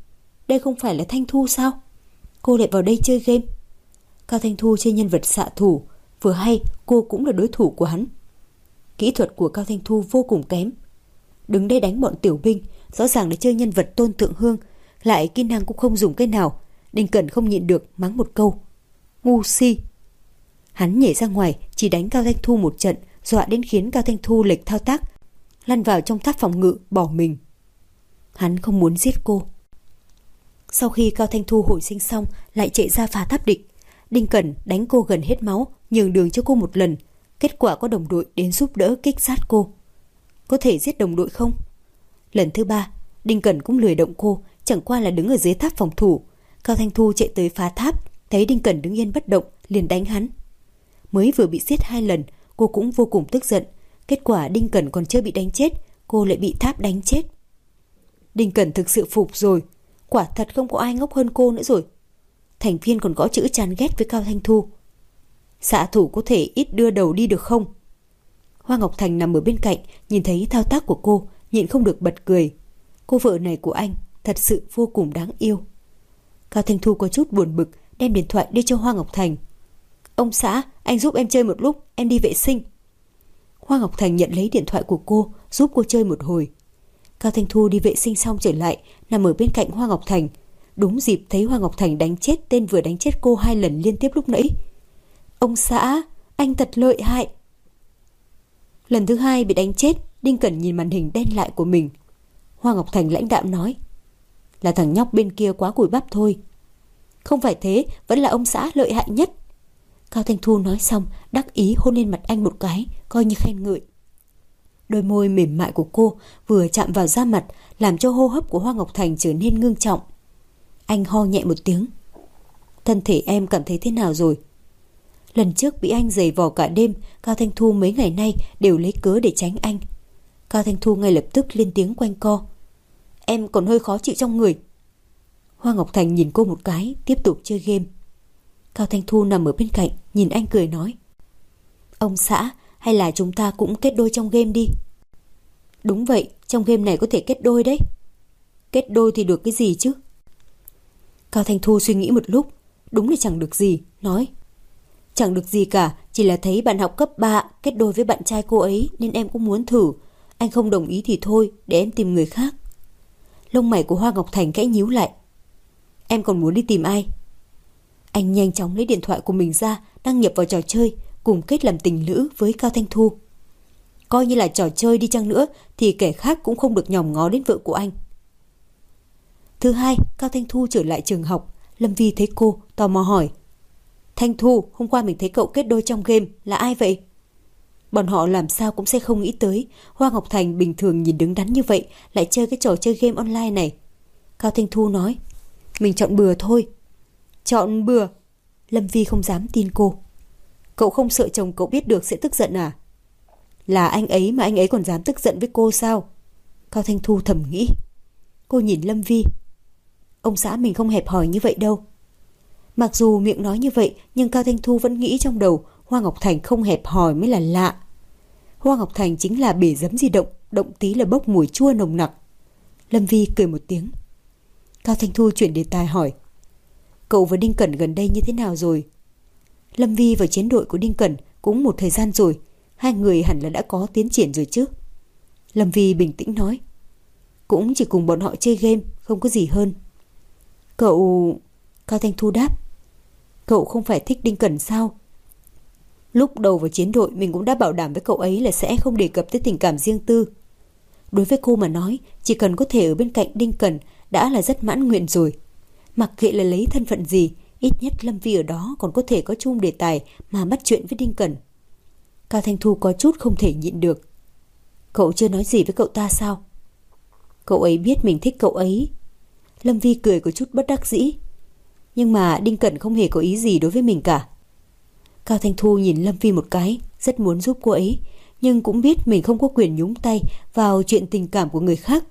đây không phải là Thanh Thu sao? Cô lại vào đây chơi game. Cao Thanh Thu chơi nhân vật xạ thủ, vừa hay cô cũng là đối thủ của hắn. Kỹ thuật của Cao Thanh Thu vô cùng kém. Đứng đây đánh bọn tiểu binh, rõ ràng là chơi nhân vật Tôn Thượng Hương, lại kỹ năng cũng không dùng cái nào. Đinh Cẩn không nhịn được mắng một câu: ngu si. Hắn nhảy ra ngoài chỉ đánh Cao Thanh Thu một trận, dọa đến khiến Cao Thanh Thu lệch thao tác, lăn vào trong tháp phòng ngự bỏ mình. Hắn không muốn giết cô. Sau khi Cao Thanh Thu hồi sinh xong, lại chạy ra phá tháp địch. Đinh Cẩn đánh cô gần hết máu, nhường đường cho cô một lần. Kết quả có đồng đội đến giúp đỡ kích sát cô. Có thể giết đồng đội không? Lần thứ ba, Đinh Cẩn cũng lười động cô, chẳng qua là đứng ở dưới tháp phòng thủ. Cao Thanh Thu chạy tới phá tháp, thấy Đinh Cẩn đứng yên bất động, liền đánh hắn. Mới vừa bị giết hai lần, cô cũng vô cùng tức giận. Kết quả Đinh Cẩn còn chưa bị đánh chết, cô lại bị tháp đánh chết. Đinh Cẩn thực sự phục rồi, quả thật không có ai ngốc hơn cô nữa rồi. Thành viên còn gõ chữ chán ghét với Cao Thanh Thu. Xạ thủ có thể ít đưa đầu đi được không? Hoa Ngọc Thành nằm ở bên cạnh, nhìn thấy thao tác của cô, nhịn không được bật cười. Cô vợ này của anh thật sự vô cùng đáng yêu. Cao Thanh Thu có chút buồn bực, đem điện thoại đưa cho Hoa Ngọc Thành. Ông xã, anh giúp em chơi một lúc, em đi vệ sinh. Hoa Ngọc Thành nhận lấy điện thoại của cô, giúp cô chơi một hồi. Cao Thanh Thu đi vệ sinh xong trở lại, nằm ở bên cạnh Hoa Ngọc Thành. Đúng dịp thấy Hoa Ngọc Thành đánh chết tên vừa đánh chết cô hai lần liên tiếp lúc nãy. Ông xã, anh thật lợi hại. Lần thứ hai bị đánh chết, Đinh Cẩn nhìn màn hình đen lại của mình. Hoa Ngọc Thành lãnh đạm nói: là thằng nhóc bên kia quá cùi bắp thôi. Không phải thế, vẫn là ông xã lợi hại nhất. Cao Thanh Thu nói xong, đắc ý hôn lên mặt anh một cái, coi như khen ngợi. Đôi môi mềm mại của cô vừa chạm vào da mặt, làm cho hô hấp của Hoa Ngọc Thành trở nên ngưng trọng. Anh ho nhẹ một tiếng. Thân thể em cảm thấy thế nào rồi? Lần trước bị anh giày vò cả đêm, Cao Thanh Thu mấy ngày nay đều lấy cớ để tránh anh. Cao Thanh Thu ngay lập tức lên tiếng quanh co. Em còn hơi khó chịu trong người. Hoa Ngọc Thành nhìn cô một cái, tiếp tục chơi game. Cao Thanh Thu nằm ở bên cạnh, nhìn anh cười nói: ông xã, hay là chúng ta cũng kết đôi trong game đi. Đúng vậy, trong game này có thể kết đôi đấy. Kết đôi thì được cái gì chứ? Cao Thanh Thu suy nghĩ một lúc, đúng là chẳng được gì, nói: chẳng được gì cả, chỉ là thấy bạn học cấp ba kết đôi với bạn trai cô ấy nên em cũng muốn thử. Anh không đồng ý thì thôi, để em tìm người khác. Lông mày của Hoa Ngọc Thành khẽ nhíu lại. Em còn muốn đi tìm ai? Anh nhanh chóng lấy điện thoại của mình ra, đăng nhập vào trò chơi, cùng kết làm tình lữ với Cao Thanh Thu. Coi như là trò chơi đi chăng nữa thì kẻ khác cũng không được nhòm ngó đến vợ của anh. Thứ hai, Cao Thanh Thu trở lại trường học. Lâm Vi thấy cô, tò mò hỏi: Thanh Thu, hôm qua mình thấy cậu kết đôi trong game, là ai vậy? Bọn họ làm sao cũng sẽ không nghĩ tới Hoa Ngọc Thành bình thường nhìn đứng đắn như vậy lại chơi cái trò chơi game online này. Cao Thanh Thu nói: mình chọn bừa thôi. Chọn bừa? Lâm Vi không dám tin cô. Cậu không sợ chồng cậu biết được sẽ tức giận à? Là anh ấy mà anh ấy còn dám tức giận với cô sao? Cao Thanh Thu thầm nghĩ. Cô nhìn Lâm Vi. Ông xã mình không hẹp hòi như vậy đâu. Mặc dù miệng nói như vậy, nhưng Cao Thanh Thu vẫn nghĩ trong đầu Hoa Ngọc Thành không hẹp hòi mới là lạ. Hoa Ngọc Thành chính là bể giấm di động, động tí là bốc mùi chua nồng nặc. Lâm Vi cười một tiếng. Cao Thanh Thu chuyển đề tài hỏi: cậu và Đinh Cẩn gần đây như thế nào rồi? Lâm Vi vào chiến đội của Đinh Cẩn cũng một thời gian rồi, hai người hẳn là đã có tiến triển rồi chứ? Lâm Vi bình tĩnh nói: cũng chỉ cùng bọn họ chơi game, không có gì hơn. Cậu... Cao Thanh Thu đáp: cậu không phải thích Đinh Cẩn sao? Lúc đầu vào chiến đội mình cũng đã bảo đảm với cậu ấy là sẽ không đề cập tới tình cảm riêng tư. Đối với cô mà nói, chỉ cần có thể ở bên cạnh Đinh Cẩn đã là rất mãn nguyện rồi. Mặc kệ là lấy thân phận gì, ít nhất Lâm Vi ở đó còn có thể có chung đề tài mà bắt chuyện với Đinh Cẩn. Cao Thanh Thu có chút không thể nhịn được. Cậu chưa nói gì với cậu ta sao? Cậu ấy biết mình thích cậu ấy. Lâm Vi cười có chút bất đắc dĩ. Nhưng mà Đinh Cẩn không hề có ý gì đối với mình cả. Cao Thanh Thu nhìn Lâm Vi một cái, rất muốn giúp cô ấy, nhưng cũng biết mình không có quyền nhúng tay vào chuyện tình cảm của người khác.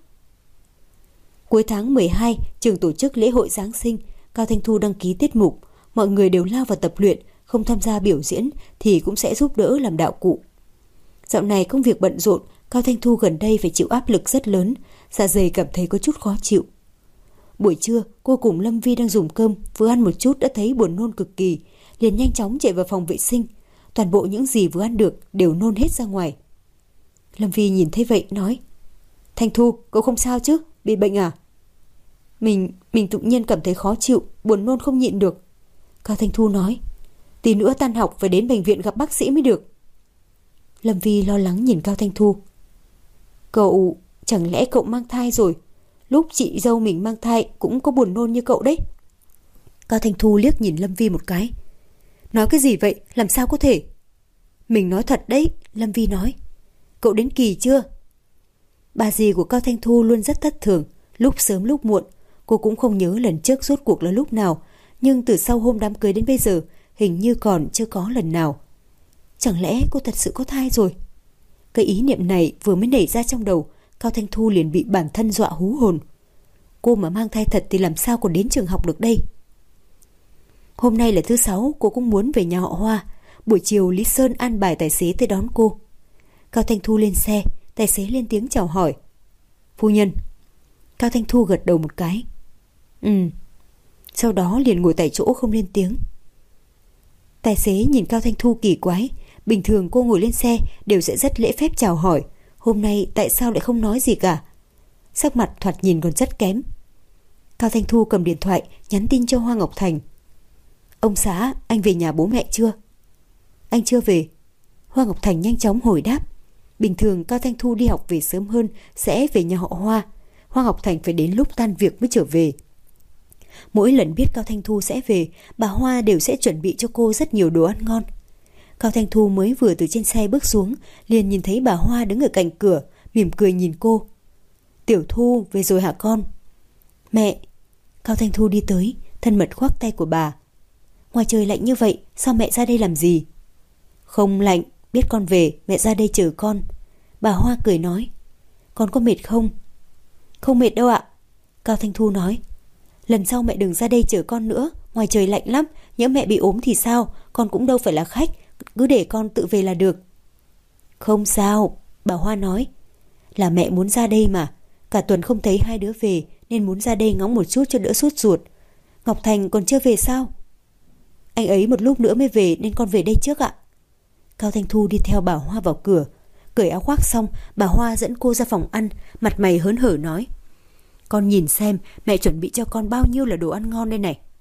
Cuối tháng mười hai, trường tổ chức lễ hội Giáng sinh. Cao Thanh Thu đăng ký tiết mục. Mọi người đều lao vào tập luyện, không tham gia biểu diễn thì cũng sẽ giúp đỡ làm đạo cụ. Dạo này công việc bận rộn, Cao Thanh Thu gần đây phải chịu áp lực rất lớn, dạ dày cảm thấy có chút khó chịu. Buổi trưa, cô cùng Lâm Vi đang dùng cơm, vừa ăn một chút đã thấy buồn nôn cực kỳ, liền nhanh chóng chạy vào phòng vệ sinh. Toàn bộ những gì vừa ăn được đều nôn hết ra ngoài. Lâm Vi nhìn thấy vậy nói: Thanh Thu, cậu không sao chứ? Bị bệnh à? Mình, mình tự nhiên cảm thấy khó chịu, buồn nôn không nhịn được. Cao Thanh Thu nói: Tí nữa tan học phải đến bệnh viện gặp bác sĩ mới được. Lâm Vi lo lắng nhìn Cao Thanh Thu. Cậu, chẳng lẽ cậu mang thai rồi? Lúc chị dâu mình mang thai cũng có buồn nôn như cậu đấy. Cao Thanh Thu liếc nhìn Lâm Vi một cái. Nói cái gì vậy? Làm sao có thể? Mình nói thật đấy, Lâm Vi nói. Cậu đến kỳ chưa? Bà dì của Cao Thanh Thu luôn rất thất thường, lúc sớm lúc muộn. Cô cũng không nhớ lần trước rốt cuộc là lúc nào, nhưng từ sau hôm đám cưới đến bây giờ hình như còn chưa có lần nào. Chẳng lẽ cô thật sự có thai rồi? Cái ý niệm này vừa mới nảy ra trong đầu, Cao Thanh Thu liền bị bản thân dọa hú hồn. Cô mà mang thai thật thì làm sao còn đến trường học được đây? Hôm nay là thứ sáu, cô cũng muốn về nhà họ Hoa. Buổi chiều Lý Sơn an bài tài xế tới đón cô. Cao Thanh Thu lên xe, tài xế lên tiếng chào hỏi. Phu nhân. Cao Thanh Thu gật đầu một cái. Ừ. Sau đó liền ngồi tại chỗ không lên tiếng. Tài xế nhìn Cao Thanh Thu kỳ quái. Bình thường cô ngồi lên xe đều sẽ rất lễ phép chào hỏi. Hôm nay tại sao lại không nói gì cả? Sắc mặt thoạt nhìn còn rất kém. Cao Thanh Thu cầm điện thoại nhắn tin cho Hoa Ngọc Thành. Ông xã, anh về nhà bố mẹ chưa? Anh chưa về. Hoa Ngọc Thành nhanh chóng hồi đáp. Bình thường Cao Thanh Thu đi học về sớm hơn sẽ về nhà họ Hoa. Hoa Ngọc Thành phải đến lúc tan việc mới trở về. Mỗi lần biết Cao Thanh Thu sẽ về, bà Hoa đều sẽ chuẩn bị cho cô rất nhiều đồ ăn ngon. Cao Thanh Thu mới vừa từ trên xe bước xuống, liền nhìn thấy bà Hoa đứng ở cạnh cửa, mỉm cười nhìn cô. Tiểu Thu, về rồi hả con? Mẹ. Cao Thanh Thu đi tới, thân mật khoác tay của bà. Ngoài trời lạnh như vậy, sao mẹ ra đây làm gì? Không lạnh, biết con về, mẹ ra đây chờ con. Bà Hoa cười nói. Con có mệt không? Không mệt đâu ạ. Cao Thanh Thu nói. Lần sau mẹ đừng ra đây chờ con nữa, ngoài trời lạnh lắm, nhỡ mẹ bị ốm thì sao? Con cũng đâu phải là khách, cứ để con tự về là được. Không sao, bà Hoa nói. Là mẹ muốn ra đây mà, cả tuần không thấy hai đứa về nên muốn ra đây ngóng một chút cho đỡ sốt ruột. Ngọc Thành còn chưa về sao? Anh ấy một lúc nữa mới về nên con về đây trước ạ. Cao Thanh Thu đi theo bà Hoa vào cửa. Cởi áo khoác xong, bà Hoa dẫn cô ra phòng ăn, mặt mày hớn hở nói. Con nhìn xem mẹ chuẩn bị cho con bao nhiêu là đồ ăn ngon đây này.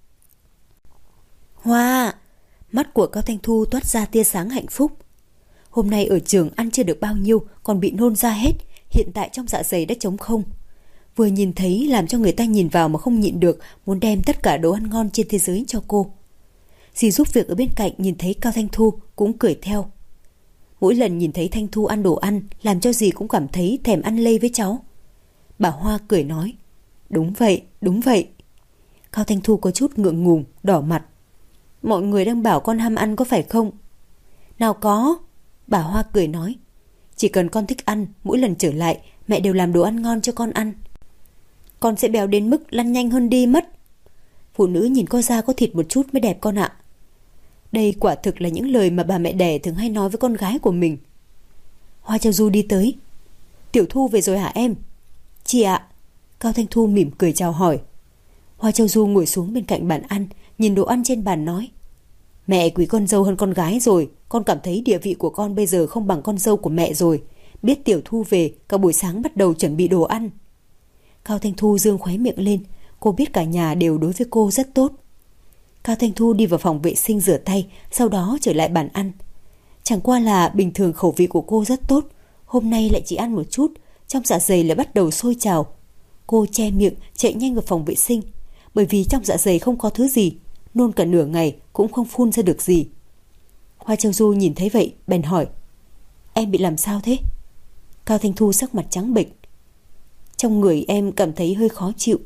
Hoa! Mắt của Cao Thanh Thu toát ra tia sáng hạnh phúc. Hôm nay ở trường ăn chưa được bao nhiêu, còn bị nôn ra hết. Hiện tại trong dạ dày đã trống không. Vừa nhìn thấy làm cho người ta nhìn vào mà không nhịn được, muốn đem tất cả đồ ăn ngon trên thế giới cho cô. Dì giúp việc ở bên cạnh nhìn thấy Cao Thanh Thu cũng cười theo. Mỗi lần nhìn thấy Thanh Thu ăn đồ ăn, làm cho dì cũng cảm thấy thèm ăn lây với cháu. Bà Hoa cười nói. Đúng vậy, đúng vậy. Cao Thanh Thu có chút ngượng ngùng, đỏ mặt. Mọi người đang bảo con ham ăn có phải không? Nào có. Bà Hoa cười nói. Chỉ cần con thích ăn, mỗi lần trở lại mẹ đều làm đồ ăn ngon cho con ăn. Con sẽ béo đến mức lăn nhanh hơn đi mất. Phụ nữ nhìn có da có thịt một chút mới đẹp con ạ. Đây quả thực là những lời mà bà mẹ đẻ thường hay nói với con gái của mình. Hoa Châu Du đi tới. Tiểu Thu về rồi hả em? Chị ạ. Cao Thanh Thu mỉm cười chào hỏi. Hoa Châu Du ngồi xuống bên cạnh bàn ăn, nhìn đồ ăn trên bàn nói. Mẹ quý con dâu hơn con gái rồi. Con cảm thấy địa vị của con bây giờ không bằng con dâu của mẹ rồi. Biết Tiểu Thu về, cả buổi sáng bắt đầu chuẩn bị đồ ăn. Cao Thanh Thu dương khóe miệng lên. Cô biết cả nhà đều đối với cô rất tốt. Cao Thanh Thu đi vào phòng vệ sinh rửa tay, sau đó trở lại bàn ăn. Chẳng qua là bình thường khẩu vị của cô rất tốt, hôm nay lại chỉ ăn một chút, trong dạ dày lại bắt đầu sôi trào. Cô che miệng chạy nhanh vào phòng vệ sinh, bởi vì trong dạ dày không có thứ gì, nôn cả nửa ngày cũng không phun ra được gì. Hoa Châu Du nhìn thấy vậy bèn hỏi. Em bị làm sao thế? Cao Thanh Thu sắc mặt trắng bệch. Trong người em cảm thấy hơi khó chịu.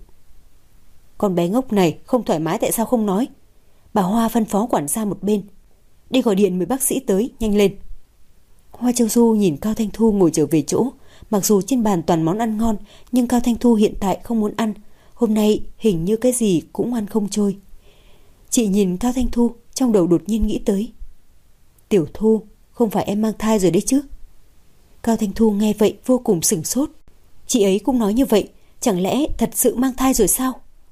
Con bé ngốc này không thoải mái tại sao không nói? Bà Hoa phân phó quản gia một bên. Đi gọi điện mời bác sĩ tới, nhanh lên. Hoa Châu Du nhìn Cao Thanh Thu ngồi trở về chỗ. Mặc dù trên bàn toàn món ăn ngon, nhưng Cao Thanh Thu hiện tại không muốn ăn. Hôm nay hình như cái gì cũng ăn không trôi. Chị nhìn Cao Thanh Thu, trong đầu đột nhiên nghĩ tới. Tiểu Thu, không phải em mang thai rồi đấy chứ? Cao Thanh Thu nghe vậy vô cùng sửng sốt. Chị ấy cũng nói như vậy, chẳng lẽ thật sự mang thai rồi sao?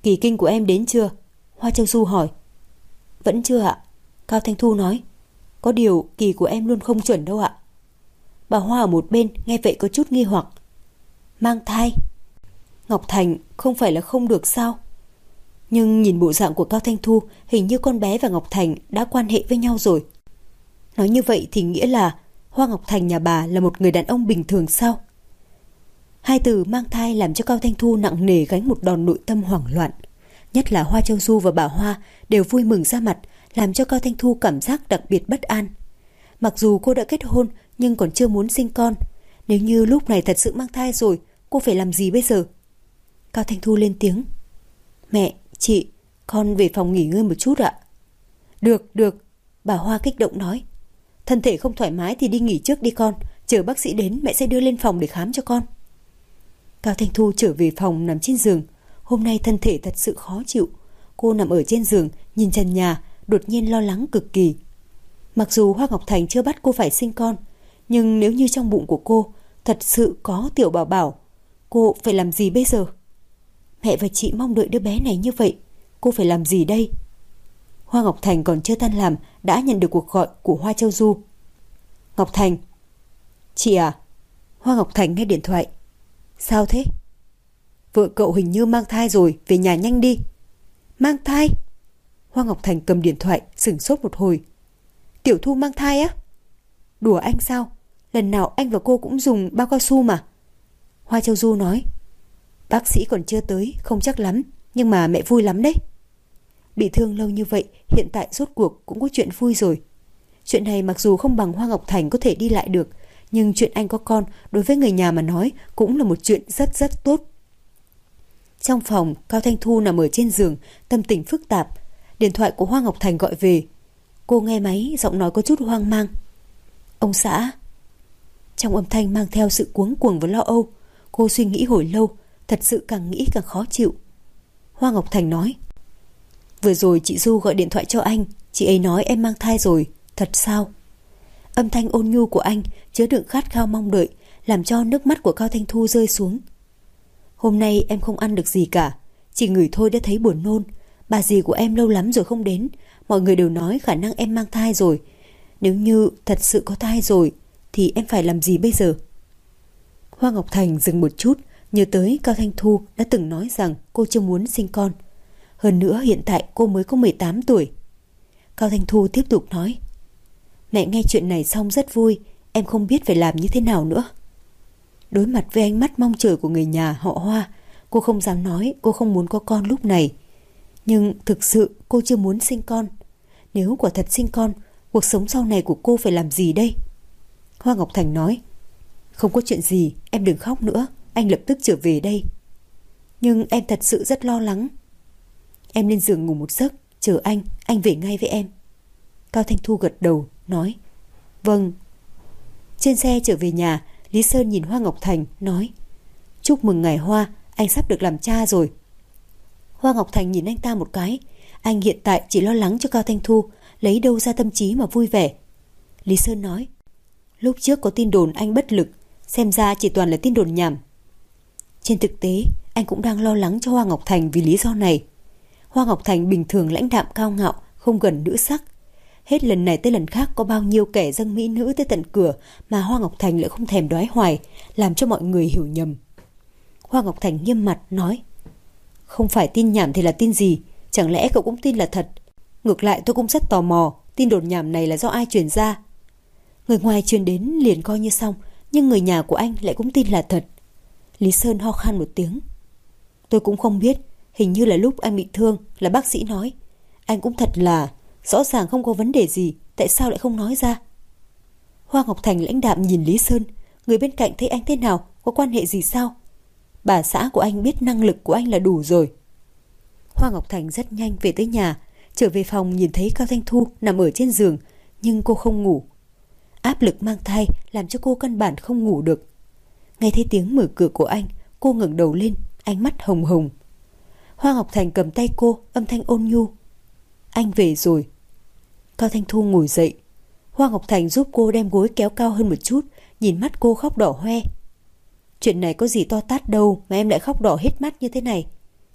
Kỳ kinh của em đến chưa? Hoa Châu Du hỏi. Vẫn chưa ạ, Cao Thanh Thu nói. Có điều kỳ của em luôn không chuẩn đâu ạ. Bà Hoa ở một bên nghe vậy có chút nghi hoặc. Mang thai? Ngọc Thành không phải là không được sao? Nhưng nhìn bộ dạng của Cao Thanh Thu, hình như con bé và Ngọc Thành đã quan hệ với nhau rồi. Nói như vậy thì nghĩa là Hoa Ngọc Thành nhà bà là một người đàn ông bình thường sao? Hai từ mang thai làm cho Cao Thanh Thu nặng nề gánh một đòn nội tâm hoảng loạn. Nhất là Hoa Châu Du và bà Hoa đều vui mừng ra mặt, làm cho Cao Thanh Thu cảm giác đặc biệt bất an. Mặc dù cô đã kết hôn nhưng còn chưa muốn sinh con. Nếu như lúc này thật sự mang thai rồi, cô phải làm gì bây giờ? Cao Thanh Thu lên tiếng. Mẹ, chị, con về phòng nghỉ ngơi một chút ạ. Được, được, bà Hoa kích động nói. Thân thể không thoải mái thì đi nghỉ trước đi con. Chờ bác sĩ đến mẹ sẽ đưa lên phòng để khám cho con. Cao Thanh Thu trở về phòng nằm trên giường. Hôm nay thân thể thật sự khó chịu. Cô nằm ở trên giường, nhìn trần nhà, đột nhiên lo lắng cực kỳ. Mặc dù Hoa Ngọc Thành chưa bắt cô phải sinh con, nhưng nếu như trong bụng của cô thật sự có tiểu bảo bảo, cô phải làm gì bây giờ? Mẹ và chị mong đợi đứa bé này như vậy, cô phải làm gì đây? Hoa Ngọc Thành còn chưa tan làm đã nhận được cuộc gọi của Hoa Châu Du. Ngọc Thành. Chị à? Hoa Ngọc Thành nghe điện thoại. Sao thế? Vợ cậu hình như mang thai rồi, về nhà nhanh đi. Mang thai? Hoa Ngọc Thành cầm điện thoại sửng sốt một hồi. Tiểu Thu mang thai á? Đùa anh sao? Lần nào anh và cô cũng dùng bao cao su mà. Hoa Châu Du nói. Bác sĩ còn chưa tới, không chắc lắm, nhưng mà mẹ vui lắm đấy. Bị thương lâu như vậy, hiện tại rốt cuộc cũng có chuyện vui rồi. Chuyện này mặc dù không bằng Hoa Ngọc Thành có thể đi lại được, nhưng chuyện anh có con đối với người nhà mà nói cũng là một chuyện rất rất tốt. Trong phòng, Cao Thanh Thu nằm ở trên giường, tâm tình phức tạp. Điện thoại của Hoa Ngọc Thành gọi về. Cô nghe máy, giọng nói có chút hoang mang. Ông xã. Trong âm thanh mang theo sự cuống cuồng và lo âu. Cô suy nghĩ hồi lâu, thật sự càng nghĩ càng khó chịu. Hoa Ngọc Thành nói. Vừa rồi chị Du gọi điện thoại cho anh, chị ấy nói em mang thai rồi, thật sao? Âm thanh ôn nhu của anh chứa đựng khát khao mong đợi, làm cho nước mắt của Cao Thanh Thu rơi xuống. Hôm nay em không ăn được gì cả, chỉ ngửi thôi đã thấy buồn nôn. Bà dì của em lâu lắm rồi không đến, mọi người đều nói khả năng em mang thai rồi. Nếu như thật sự có thai rồi thì em phải làm gì bây giờ? Hoa Ngọc Thành dừng một chút, nhớ tới Cao Thanh Thu đã từng nói rằng cô chưa muốn sinh con. Hơn nữa hiện tại cô mới có mười tám tuổi. Cao Thanh Thu tiếp tục nói. Mẹ nghe chuyện này xong rất vui, em không biết phải làm như thế nào nữa. Đối mặt với ánh mắt mong chờ của người nhà họ Hoa, cô không dám nói cô không muốn có con lúc này. Nhưng thực sự cô chưa muốn sinh con. Nếu quả thật sinh con, cuộc sống sau này của cô phải làm gì đây? Hoa Ngọc Thành nói. Không có chuyện gì, em đừng khóc nữa, anh lập tức trở về đây. Nhưng em thật sự rất lo lắng. Em lên giường ngủ một giấc, chờ anh, anh về ngay với em. Cao Thanh Thu gật đầu, nói. Vâng. Trên xe trở về nhà, Lý Sơn nhìn Hoa Ngọc Thành, nói. Chúc mừng ngài Hoa, anh sắp được làm cha rồi. Hoa Ngọc Thành nhìn anh ta một cái. Anh hiện tại chỉ lo lắng cho Cao Thanh Thu, lấy đâu ra tâm trí mà vui vẻ. Lý Sơn nói. Lúc trước có tin đồn anh bất lực, xem ra chỉ toàn là tin đồn nhảm. Trên thực tế, anh cũng đang lo lắng cho Hoa Ngọc Thành vì lý do này. Hoa Ngọc Thành bình thường lãnh đạm cao ngạo, không gần nữ sắc. Hết lần này tới lần khác có bao nhiêu kẻ dâng mỹ nữ tới tận cửa mà Hoa Ngọc Thành lại không thèm đoái hoài, làm cho mọi người hiểu nhầm. Hoa Ngọc Thành nghiêm mặt nói. Không phải tin nhảm thì là tin gì? Chẳng lẽ cậu cũng tin là thật? Ngược lại tôi cũng rất tò mò, tin đồn nhảm này là do ai truyền ra? Người ngoài truyền đến liền coi như xong, nhưng người nhà của anh lại cũng tin là thật. Lý Sơn ho khan một tiếng. Tôi cũng không biết, hình như là lúc anh bị thương là bác sĩ nói. Anh cũng thật là, rõ ràng không có vấn đề gì, tại sao lại không nói ra? Hoa Ngọc Thành lãnh đạm nhìn Lý Sơn. Người bên cạnh thấy anh thế nào, có quan hệ gì sao? Bà xã của anh biết năng lực của anh là đủ rồi. Hoa Ngọc Thành rất nhanh về tới nhà. Trở về phòng nhìn thấy Cao Thanh Thu nằm ở trên giường, nhưng cô không ngủ. Áp lực mang thai làm cho cô căn bản không ngủ được. Nghe thấy tiếng mở cửa của anh, cô ngẩng đầu lên, ánh mắt hồng hồng. Hoa Ngọc Thành cầm tay cô, âm thanh ôn nhu. Anh về rồi. Cao Thanh Thu ngồi dậy. Hoa Ngọc Thành giúp cô đem gối kéo cao hơn một chút, nhìn mắt cô khóc đỏ hoe. Chuyện này có gì to tát đâu mà em lại khóc đỏ hết mắt như thế này.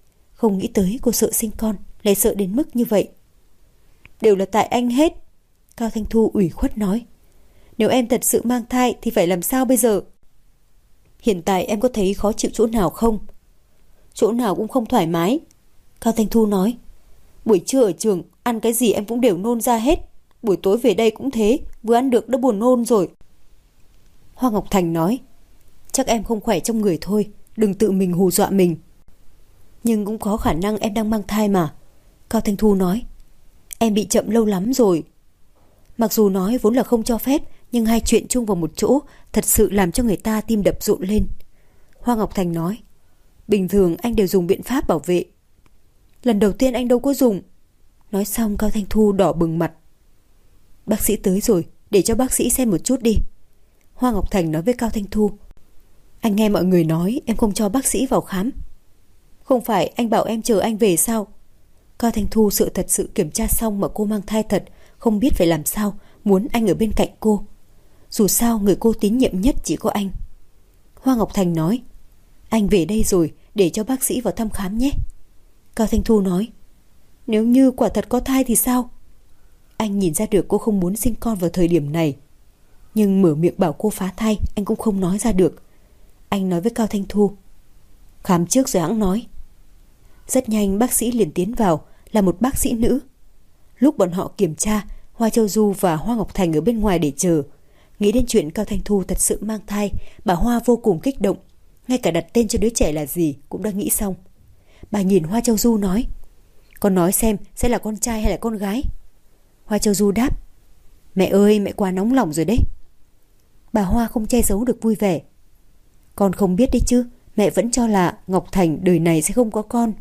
Không nghĩ tới cô sợ sinh con, lại sợ đến mức như vậy. Đều là tại anh hết, Cao Thanh Thu ủy khuất nói. Nếu em thật sự mang thai thì phải làm sao bây giờ? Hiện tại em có thấy khó chịu chỗ nào không? Chỗ nào cũng không thoải mái, Cao Thanh Thu nói. Buổi trưa ở trường ăn cái gì em cũng đều nôn ra hết. Buổi tối về đây cũng thế, vừa ăn được đã buồn nôn rồi. Hoa Ngọc Thành nói. Chắc em không khỏe trong người thôi, đừng tự mình hù dọa mình. Nhưng cũng có khả năng em đang mang thai mà, Cao Thanh Thu nói. Em bị chậm lâu lắm rồi. Mặc dù nói vốn là không cho phép, nhưng hai chuyện chung vào một chỗ thật sự làm cho người ta tim đập rộn lên. Hoa Ngọc Thành nói. Bình thường anh đều dùng biện pháp bảo vệ. Lần đầu tiên anh đâu có dùng. Nói xong Cao Thanh Thu đỏ bừng mặt. Bác sĩ tới rồi, để cho bác sĩ xem một chút đi, Hoa Ngọc Thành nói với Cao Thanh Thu. Anh nghe mọi người nói em không cho bác sĩ vào khám. Không phải anh bảo em chờ anh về sao? Cao Thanh Thu sợ thật sự kiểm tra xong mà cô mang thai thật, không biết phải làm sao, muốn anh ở bên cạnh cô. Dù sao người cô tín nhiệm nhất chỉ có anh. Hoa Ngọc Thành nói. Anh về đây rồi, để cho bác sĩ vào thăm khám nhé. Cao Thanh Thu nói. Nếu như quả thật có thai thì sao? Anh nhìn ra được cô không muốn sinh con vào thời điểm này, nhưng mở miệng bảo cô phá thai anh cũng không nói ra được. Anh nói với Cao Thanh Thu. Khám trước rồi hẵng nói. Rất nhanh bác sĩ liền tiến vào, là một bác sĩ nữ. Lúc bọn họ kiểm tra, Hoa Châu Du và Hoa Ngọc Thành ở bên ngoài để chờ. Nghĩ đến chuyện Cao Thanh Thu thật sự mang thai, bà Hoa vô cùng kích động. Ngay cả đặt tên cho đứa trẻ là gì cũng đã nghĩ xong. Bà nhìn Hoa Châu Du nói. Con nói xem sẽ là con trai hay là con gái? Hoa Châu Du đáp. Mẹ ơi, mẹ quá nóng lòng rồi đấy. Bà Hoa không che giấu được vui vẻ. Con không biết đấy chứ, mẹ vẫn cho là Ngọc Thành đời này sẽ không có con.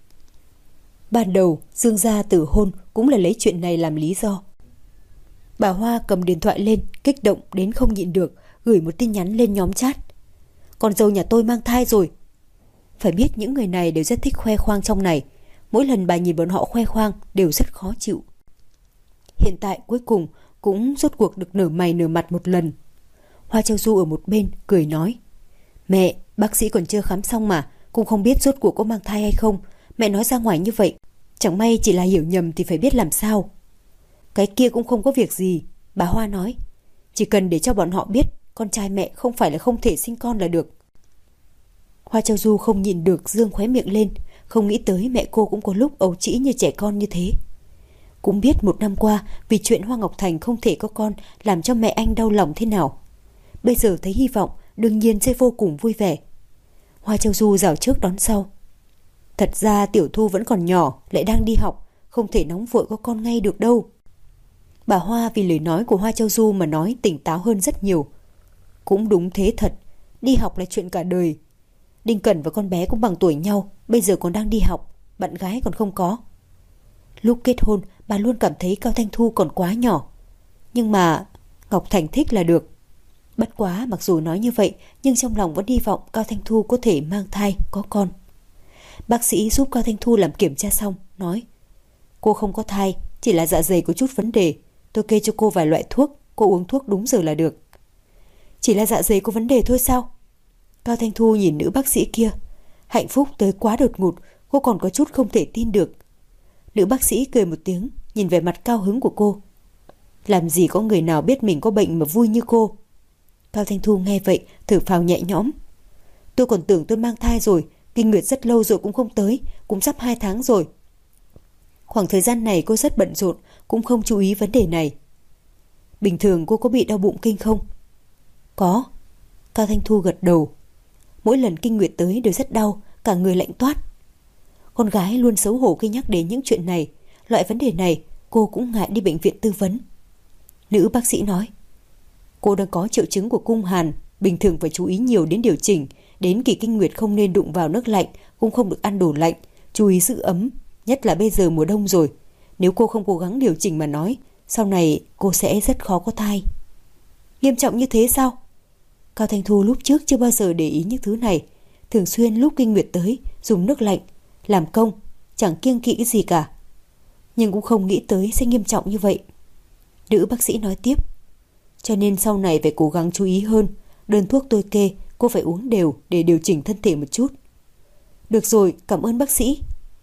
Ban đầu Dương gia tử hôn cũng là lấy chuyện này làm lý do. Bà Hoa cầm điện thoại lên, kích động đến không nhịn được, gửi một tin nhắn lên nhóm chat. Con dâu nhà tôi mang thai rồi. Phải biết những người này đều rất thích khoe khoang trong này. Mỗi lần bà nhìn bọn họ khoe khoang đều rất khó chịu. Hiện tại cuối cùng cũng rốt cuộc được nở mày nở mặt một lần. Hoa Châu Du ở một bên cười nói. Mẹ, bác sĩ còn chưa khám xong mà, cũng không biết rốt cuộc có mang thai hay không. Mẹ nói ra ngoài như vậy, chẳng may chỉ là hiểu nhầm thì phải biết làm sao. Cái kia cũng không có việc gì, bà Hoa nói. Chỉ cần để cho bọn họ biết con trai mẹ không phải là không thể sinh con là được. Hoa Châu Du không nhịn được dương khóe miệng lên. Không nghĩ tới mẹ cô cũng có lúc ấu trĩ như trẻ con như thế. Cũng biết một năm qua vì chuyện Hoa Ngọc Thành không thể có con làm cho mẹ anh đau lòng thế nào. Bây giờ thấy hy vọng đương nhiên sẽ vô cùng vui vẻ. Hoa Châu Du rảo trước đón sau. Thật ra Tiểu Thu vẫn còn nhỏ, lại đang đi học, không thể nóng vội có con ngay được đâu. Bà Hoa vì lời nói của Hoa Châu Du mà nói tỉnh táo hơn rất nhiều. Cũng đúng thế thật, đi học là chuyện cả đời. Đinh Cẩn và con bé cũng bằng tuổi nhau, bây giờ còn đang đi học, bạn gái còn không có. Lúc kết hôn, bà luôn cảm thấy Cao Thanh Thu còn quá nhỏ. Nhưng mà Ngọc Thành thích là được. Bất quá mặc dù nói như vậy, nhưng trong lòng vẫn hy vọng Cao Thanh Thu có thể mang thai, có con. Bác sĩ giúp Cao Thanh Thu làm kiểm tra xong, nói. Cô không có thai, chỉ là dạ dày có chút vấn đề. Tôi kê cho cô vài loại thuốc, cô uống thuốc đúng giờ là được. Chỉ là dạ dày có vấn đề thôi sao? Cao Thanh Thu nhìn nữ bác sĩ kia. Hạnh phúc tới quá đột ngột, cô còn có chút không thể tin được. Nữ bác sĩ cười một tiếng, nhìn về mặt cao hứng của cô. Làm gì có người nào biết mình có bệnh mà vui như cô. Cao Thanh Thu nghe vậy, thở phào nhẹ nhõm. Tôi còn tưởng tôi mang thai rồi, kinh nguyệt rất lâu rồi cũng không tới, cũng sắp hai tháng rồi. Khoảng thời gian này cô rất bận rộn, cũng không chú ý vấn đề này. Bình thường cô có bị đau bụng kinh không? Có. Cao Thanh Thu gật đầu. Mỗi lần kinh nguyệt tới đều rất đau, cả người lạnh toát. Con gái luôn xấu hổ khi nhắc đến những chuyện này. Loại vấn đề này cô cũng ngại đi bệnh viện tư vấn. Nữ bác sĩ nói. Cô đang có triệu chứng của cung hàn, bình thường phải chú ý nhiều đến điều chỉnh. Đến kỳ kinh nguyệt không nên đụng vào nước lạnh, cũng không được ăn đồ lạnh, chú ý giữ ấm, nhất là bây giờ mùa đông rồi. Nếu cô không cố gắng điều chỉnh mà nói, sau này cô sẽ rất khó có thai. Nghiêm trọng như thế sao? Cao Thanh Thu lúc trước chưa bao giờ để ý những thứ này. Thường xuyên lúc kinh nguyệt tới dùng nước lạnh, làm công, chẳng kiêng kỵ cái gì cả. Nhưng cũng không nghĩ tới sẽ nghiêm trọng như vậy. Nữ bác sĩ nói tiếp. Cho nên sau này phải cố gắng chú ý hơn. Đơn thuốc tôi kê cô phải uống đều để điều chỉnh thân thể một chút. Được rồi, cảm ơn bác sĩ.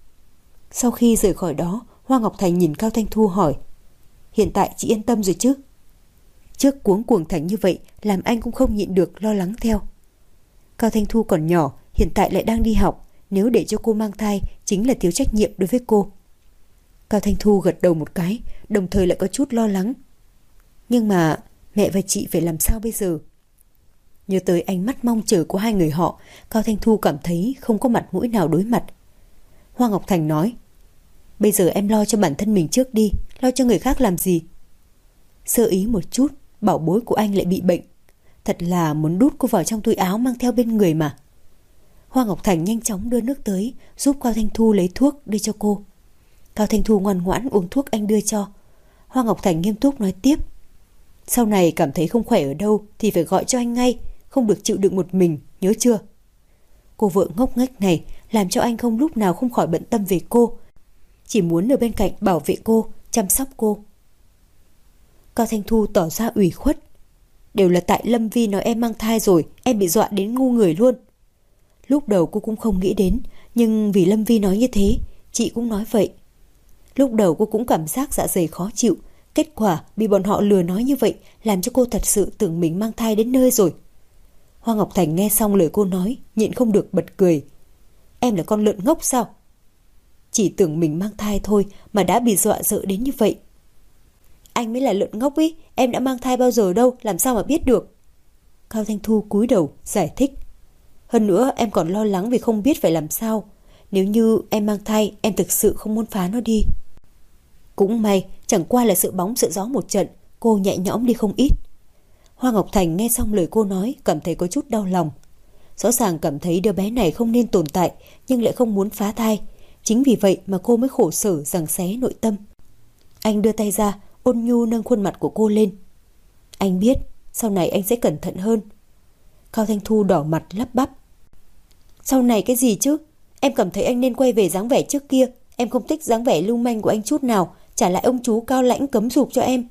Sau khi rời khỏi đó, Hoa Ngọc Thành nhìn Cao Thanh Thu hỏi: Hiện tại chị yên tâm rồi chứ? Trước cuống cuồng thành như vậy, làm anh cũng không nhịn được lo lắng theo. Cao Thanh Thu còn nhỏ, hiện tại lại đang đi học, nếu để cho cô mang thai chính là thiếu trách nhiệm đối với cô. Cao Thanh Thu gật đầu một cái, đồng thời lại có chút lo lắng. Nhưng mà mẹ và chị phải làm sao bây giờ? Nhớ tới ánh mắt mong chờ của hai người họ, Cao Thanh Thu cảm thấy không có mặt mũi nào đối mặt. Hoa Ngọc Thành nói: Bây giờ em lo cho bản thân mình trước đi, lo cho người khác làm gì? Sơ ý một chút, bảo bối của anh lại bị bệnh. Thật là muốn đút cô vào trong túi áo mang theo bên người mà. Hoa Ngọc Thành nhanh chóng đưa nước tới, giúp Cao Thanh Thu lấy thuốc đưa cho cô. Cao Thanh Thu ngoan ngoãn uống thuốc anh đưa cho. Hoa Ngọc Thành nghiêm túc nói tiếp: Sau này cảm thấy không khỏe ở đâu thì phải gọi cho anh ngay, không được chịu đựng một mình, nhớ chưa? Cô vợ ngốc nghếch này làm cho anh không lúc nào không khỏi bận tâm về cô, chỉ muốn ở bên cạnh bảo vệ cô, chăm sóc cô. Cao Thanh Thu tỏ ra ủy khuất: Đều là tại Lâm Vi nói em mang thai rồi, em bị dọa đến ngu người luôn. Lúc đầu cô cũng không nghĩ đến, nhưng vì Lâm Vi nói như thế, chị cũng nói vậy. Lúc đầu cô cũng cảm giác dạ dày khó chịu, kết quả bị bọn họ lừa nói như vậy làm cho cô thật sự tưởng mình mang thai đến nơi rồi. Hoa Ngọc Thành nghe xong lời cô nói, nhịn không được bật cười: Em là con lợn ngốc sao? Chỉ tưởng mình mang thai thôi mà đã bị dọa sợ đến như vậy. Anh mới là lợn ngốc ý, em đã mang thai bao giờ đâu, làm sao mà biết được? Cao Thanh Thu cúi đầu giải thích: Hơn nữa em còn lo lắng vì không biết phải làm sao. Nếu như em mang thai, em thực sự không muốn phá nó đi. Cũng may, chẳng qua là sợ bóng sợ gió một trận, cô nhẹ nhõm đi không ít. Hoa Ngọc Thành nghe xong lời cô nói, cảm thấy có chút đau lòng. Rõ ràng cảm thấy đứa bé này không nên tồn tại, nhưng lại không muốn phá thai. Chính vì vậy mà cô mới khổ sở giằng xé nội tâm. Anh đưa tay ra, ôn nhu nâng khuôn mặt của cô lên. Anh biết, sau này anh sẽ cẩn thận hơn. Cao Thanh Thu đỏ mặt lắp bắp: Sau này cái gì chứ? Em cảm thấy anh nên quay về dáng vẻ trước kia. Em không thích dáng vẻ lưu manh của anh chút nào. Trả lại ông chú cao lãnh cấm rụp cho em.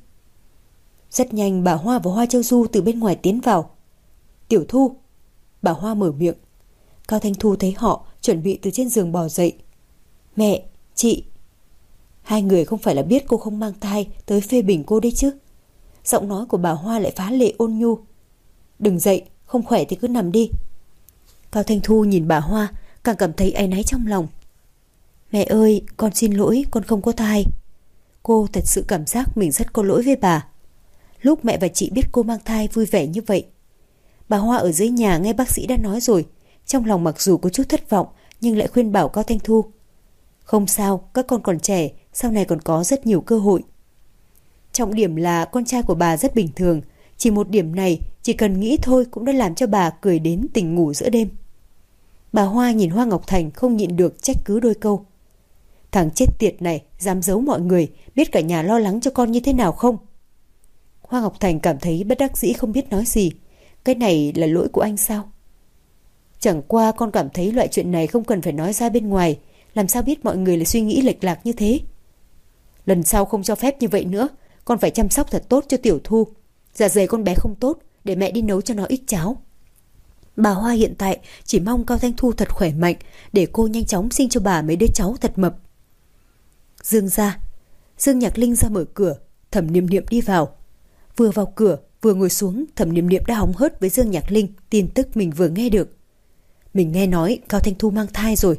Rất nhanh bà Hoa và Hoa Châu Du từ bên ngoài tiến vào. Tiểu Thu. Bà Hoa mở miệng. Cao Thanh Thu thấy họ, chuẩn bị từ trên giường bò dậy. Mẹ, chị. Hai người không phải là biết cô không mang thai tới phê bình cô đấy chứ? Giọng nói của bà Hoa lại phá lệ ôn nhu. Đừng dậy, không khỏe thì cứ nằm đi. Cao Thanh Thu nhìn bà Hoa, càng cảm thấy áy náy trong lòng. Mẹ ơi, con xin lỗi, con không có thai. Cô thật sự cảm giác mình rất có lỗi với bà. Lúc mẹ và chị biết cô mang thai vui vẻ như vậy. Bà Hoa ở dưới nhà nghe bác sĩ đã nói rồi, trong lòng mặc dù có chút thất vọng nhưng lại khuyên bảo Cao Thanh Thu: Không sao, các con còn trẻ, sau này còn có rất nhiều cơ hội. Trọng điểm là con trai của bà rất bình thường, chỉ một điểm này, chỉ cần nghĩ thôi cũng đã làm cho bà cười đến tỉnh ngủ giữa đêm. Bà Hoa nhìn Hoa Ngọc Thành không nhịn được trách cứ đôi câu: Thằng chết tiệt này dám giấu mọi người, biết cả nhà lo lắng cho con như thế nào không? Hoa Ngọc Thành cảm thấy bất đắc dĩ không biết nói gì. Cái này là lỗi của anh sao? Chẳng qua con cảm thấy loại chuyện này không cần phải nói ra bên ngoài, làm sao biết mọi người lại suy nghĩ lệch lạc như thế. Lần sau không cho phép như vậy nữa, con phải chăm sóc thật tốt cho Tiểu Thu. Dạ dày con bé không tốt, để mẹ đi nấu cho nó ít cháo. Bà Hoa hiện tại chỉ mong Cao Thanh Thu thật khỏe mạnh, để cô nhanh chóng sinh cho bà mấy đứa cháu thật mập. Dương ra. Dương Nhạc Linh ra mở cửa, Thẩm Niệm Niệm đi vào. Vừa vào cửa, vừa ngồi xuống, Thẩm Niệm Niệm đã hóng hớt với Dương Nhạc Linh tin tức mình vừa nghe được. Mình nghe nói Cao Thanh Thu mang thai rồi.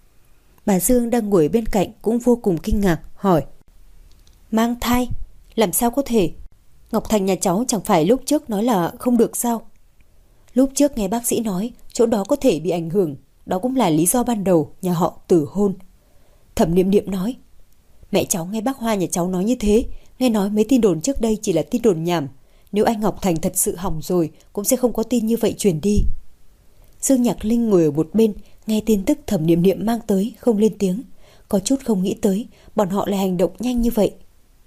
Bà Dương đang ngồi bên cạnh cũng vô cùng kinh ngạc, hỏi: Mang thai? Làm sao có thể? Ngọc Thành nhà cháu chẳng phải lúc trước nói là không được sao? Lúc trước nghe bác sĩ nói chỗ đó có thể bị ảnh hưởng, đó cũng là lý do ban đầu nhà họ tử hôn. Thẩm Niệm Niệm nói: Mẹ cháu nghe bác Hoa nhà cháu nói như thế, nghe nói mấy tin đồn trước đây chỉ là tin đồn nhảm. Nếu anh Ngọc Thành thật sự hỏng rồi, cũng sẽ không có tin như vậy truyền đi. Dương Nhạc Linh ngồi ở một bên, nghe tin tức Thẩm Niệm Niệm mang tới, không lên tiếng, có chút không nghĩ tới bọn họ lại hành động nhanh như vậy.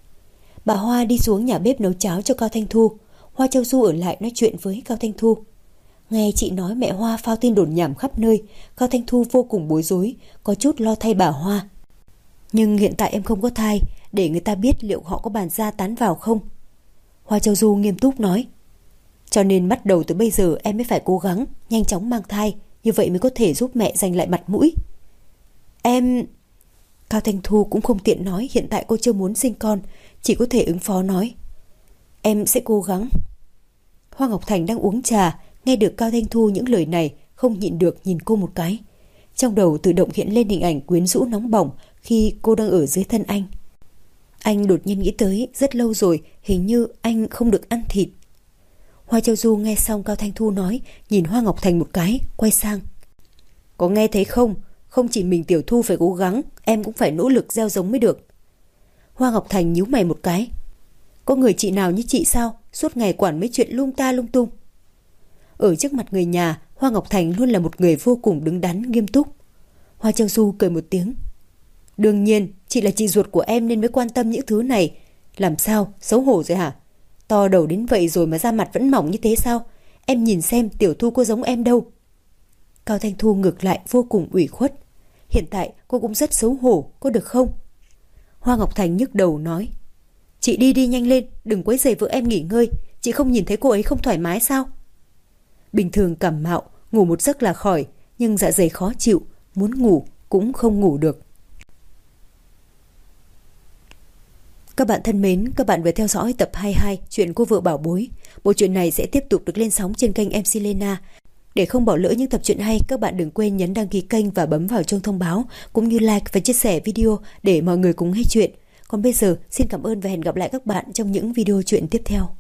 Bà Hoa đi xuống nhà bếp nấu cháo cho Cao Thanh Thu. Hoa Châu Du ở lại nói chuyện với Cao Thanh Thu. Nghe chị nói mẹ Hoa phao tin đồn nhảm khắp nơi, Cao Thanh Thu vô cùng bối rối, có chút lo thay bà Hoa. Nhưng hiện tại em không có thai, để người ta biết liệu họ có bàn ra tán vào không? Hoa Châu Du nghiêm túc nói: Cho nên bắt đầu từ bây giờ em mới phải cố gắng nhanh chóng mang thai, như vậy mới có thể giúp mẹ giành lại mặt mũi. Em... Cao Thanh Thu cũng không tiện nói hiện tại cô chưa muốn sinh con, chỉ có thể ứng phó nói: Em sẽ cố gắng. Hoa Ngọc Thành đang uống trà, nghe được Cao Thanh Thu những lời này, không nhịn được nhìn cô một cái. Trong đầu tự động hiện lên hình ảnh quyến rũ nóng bỏng khi cô đang ở dưới thân anh. Anh đột nhiên nghĩ tới rất lâu rồi, hình như anh không được ăn thịt. Hoa Châu Du nghe xong Cao Thanh Thu nói, nhìn Hoa Ngọc Thành một cái, quay sang: Có nghe thấy không? Không chỉ mình Tiểu Thu phải cố gắng, em cũng phải nỗ lực gieo giống mới được. Hoa Ngọc Thành nhíu mày một cái: Có người chị nào như chị sao? Suốt ngày quản mấy chuyện lung ta lung tung. Ở trước mặt người nhà, Hoa Ngọc Thành luôn là một người vô cùng đứng đắn, nghiêm túc. Hoa Châu Du cười một tiếng: Đương nhiên, chị là chị ruột của em nên mới quan tâm những thứ này. Làm sao, xấu hổ rồi hả? To đầu đến vậy rồi mà da mặt vẫn mỏng như thế sao? Em nhìn xem Tiểu Thu có giống em đâu. Cao Thanh Thu ngược lại vô cùng ủy khuất: Hiện tại cô cũng rất xấu hổ, có được không? Hoa Ngọc Thành nhức đầu nói: Chị đi đi nhanh lên, đừng quấy rầy vợ em nghỉ ngơi. Chị không nhìn thấy cô ấy không thoải mái sao? Bình thường cảm mạo, ngủ một giấc là khỏi, nhưng dạ dày khó chịu, muốn ngủ cũng không ngủ được. Các bạn thân mến, các bạn vừa theo dõi tập hai mươi hai chuyện Cô Vợ Bảo Bối. Bộ truyện này sẽ tiếp tục được lên sóng trên kênh em xê Lena. Để không bỏ lỡ những tập truyện hay, các bạn đừng quên nhấn đăng ký kênh và bấm vào chuông thông báo, cũng như like và chia sẻ video để mọi người cùng hay chuyện. Còn bây giờ, xin cảm ơn và hẹn gặp lại các bạn trong những video truyện tiếp theo.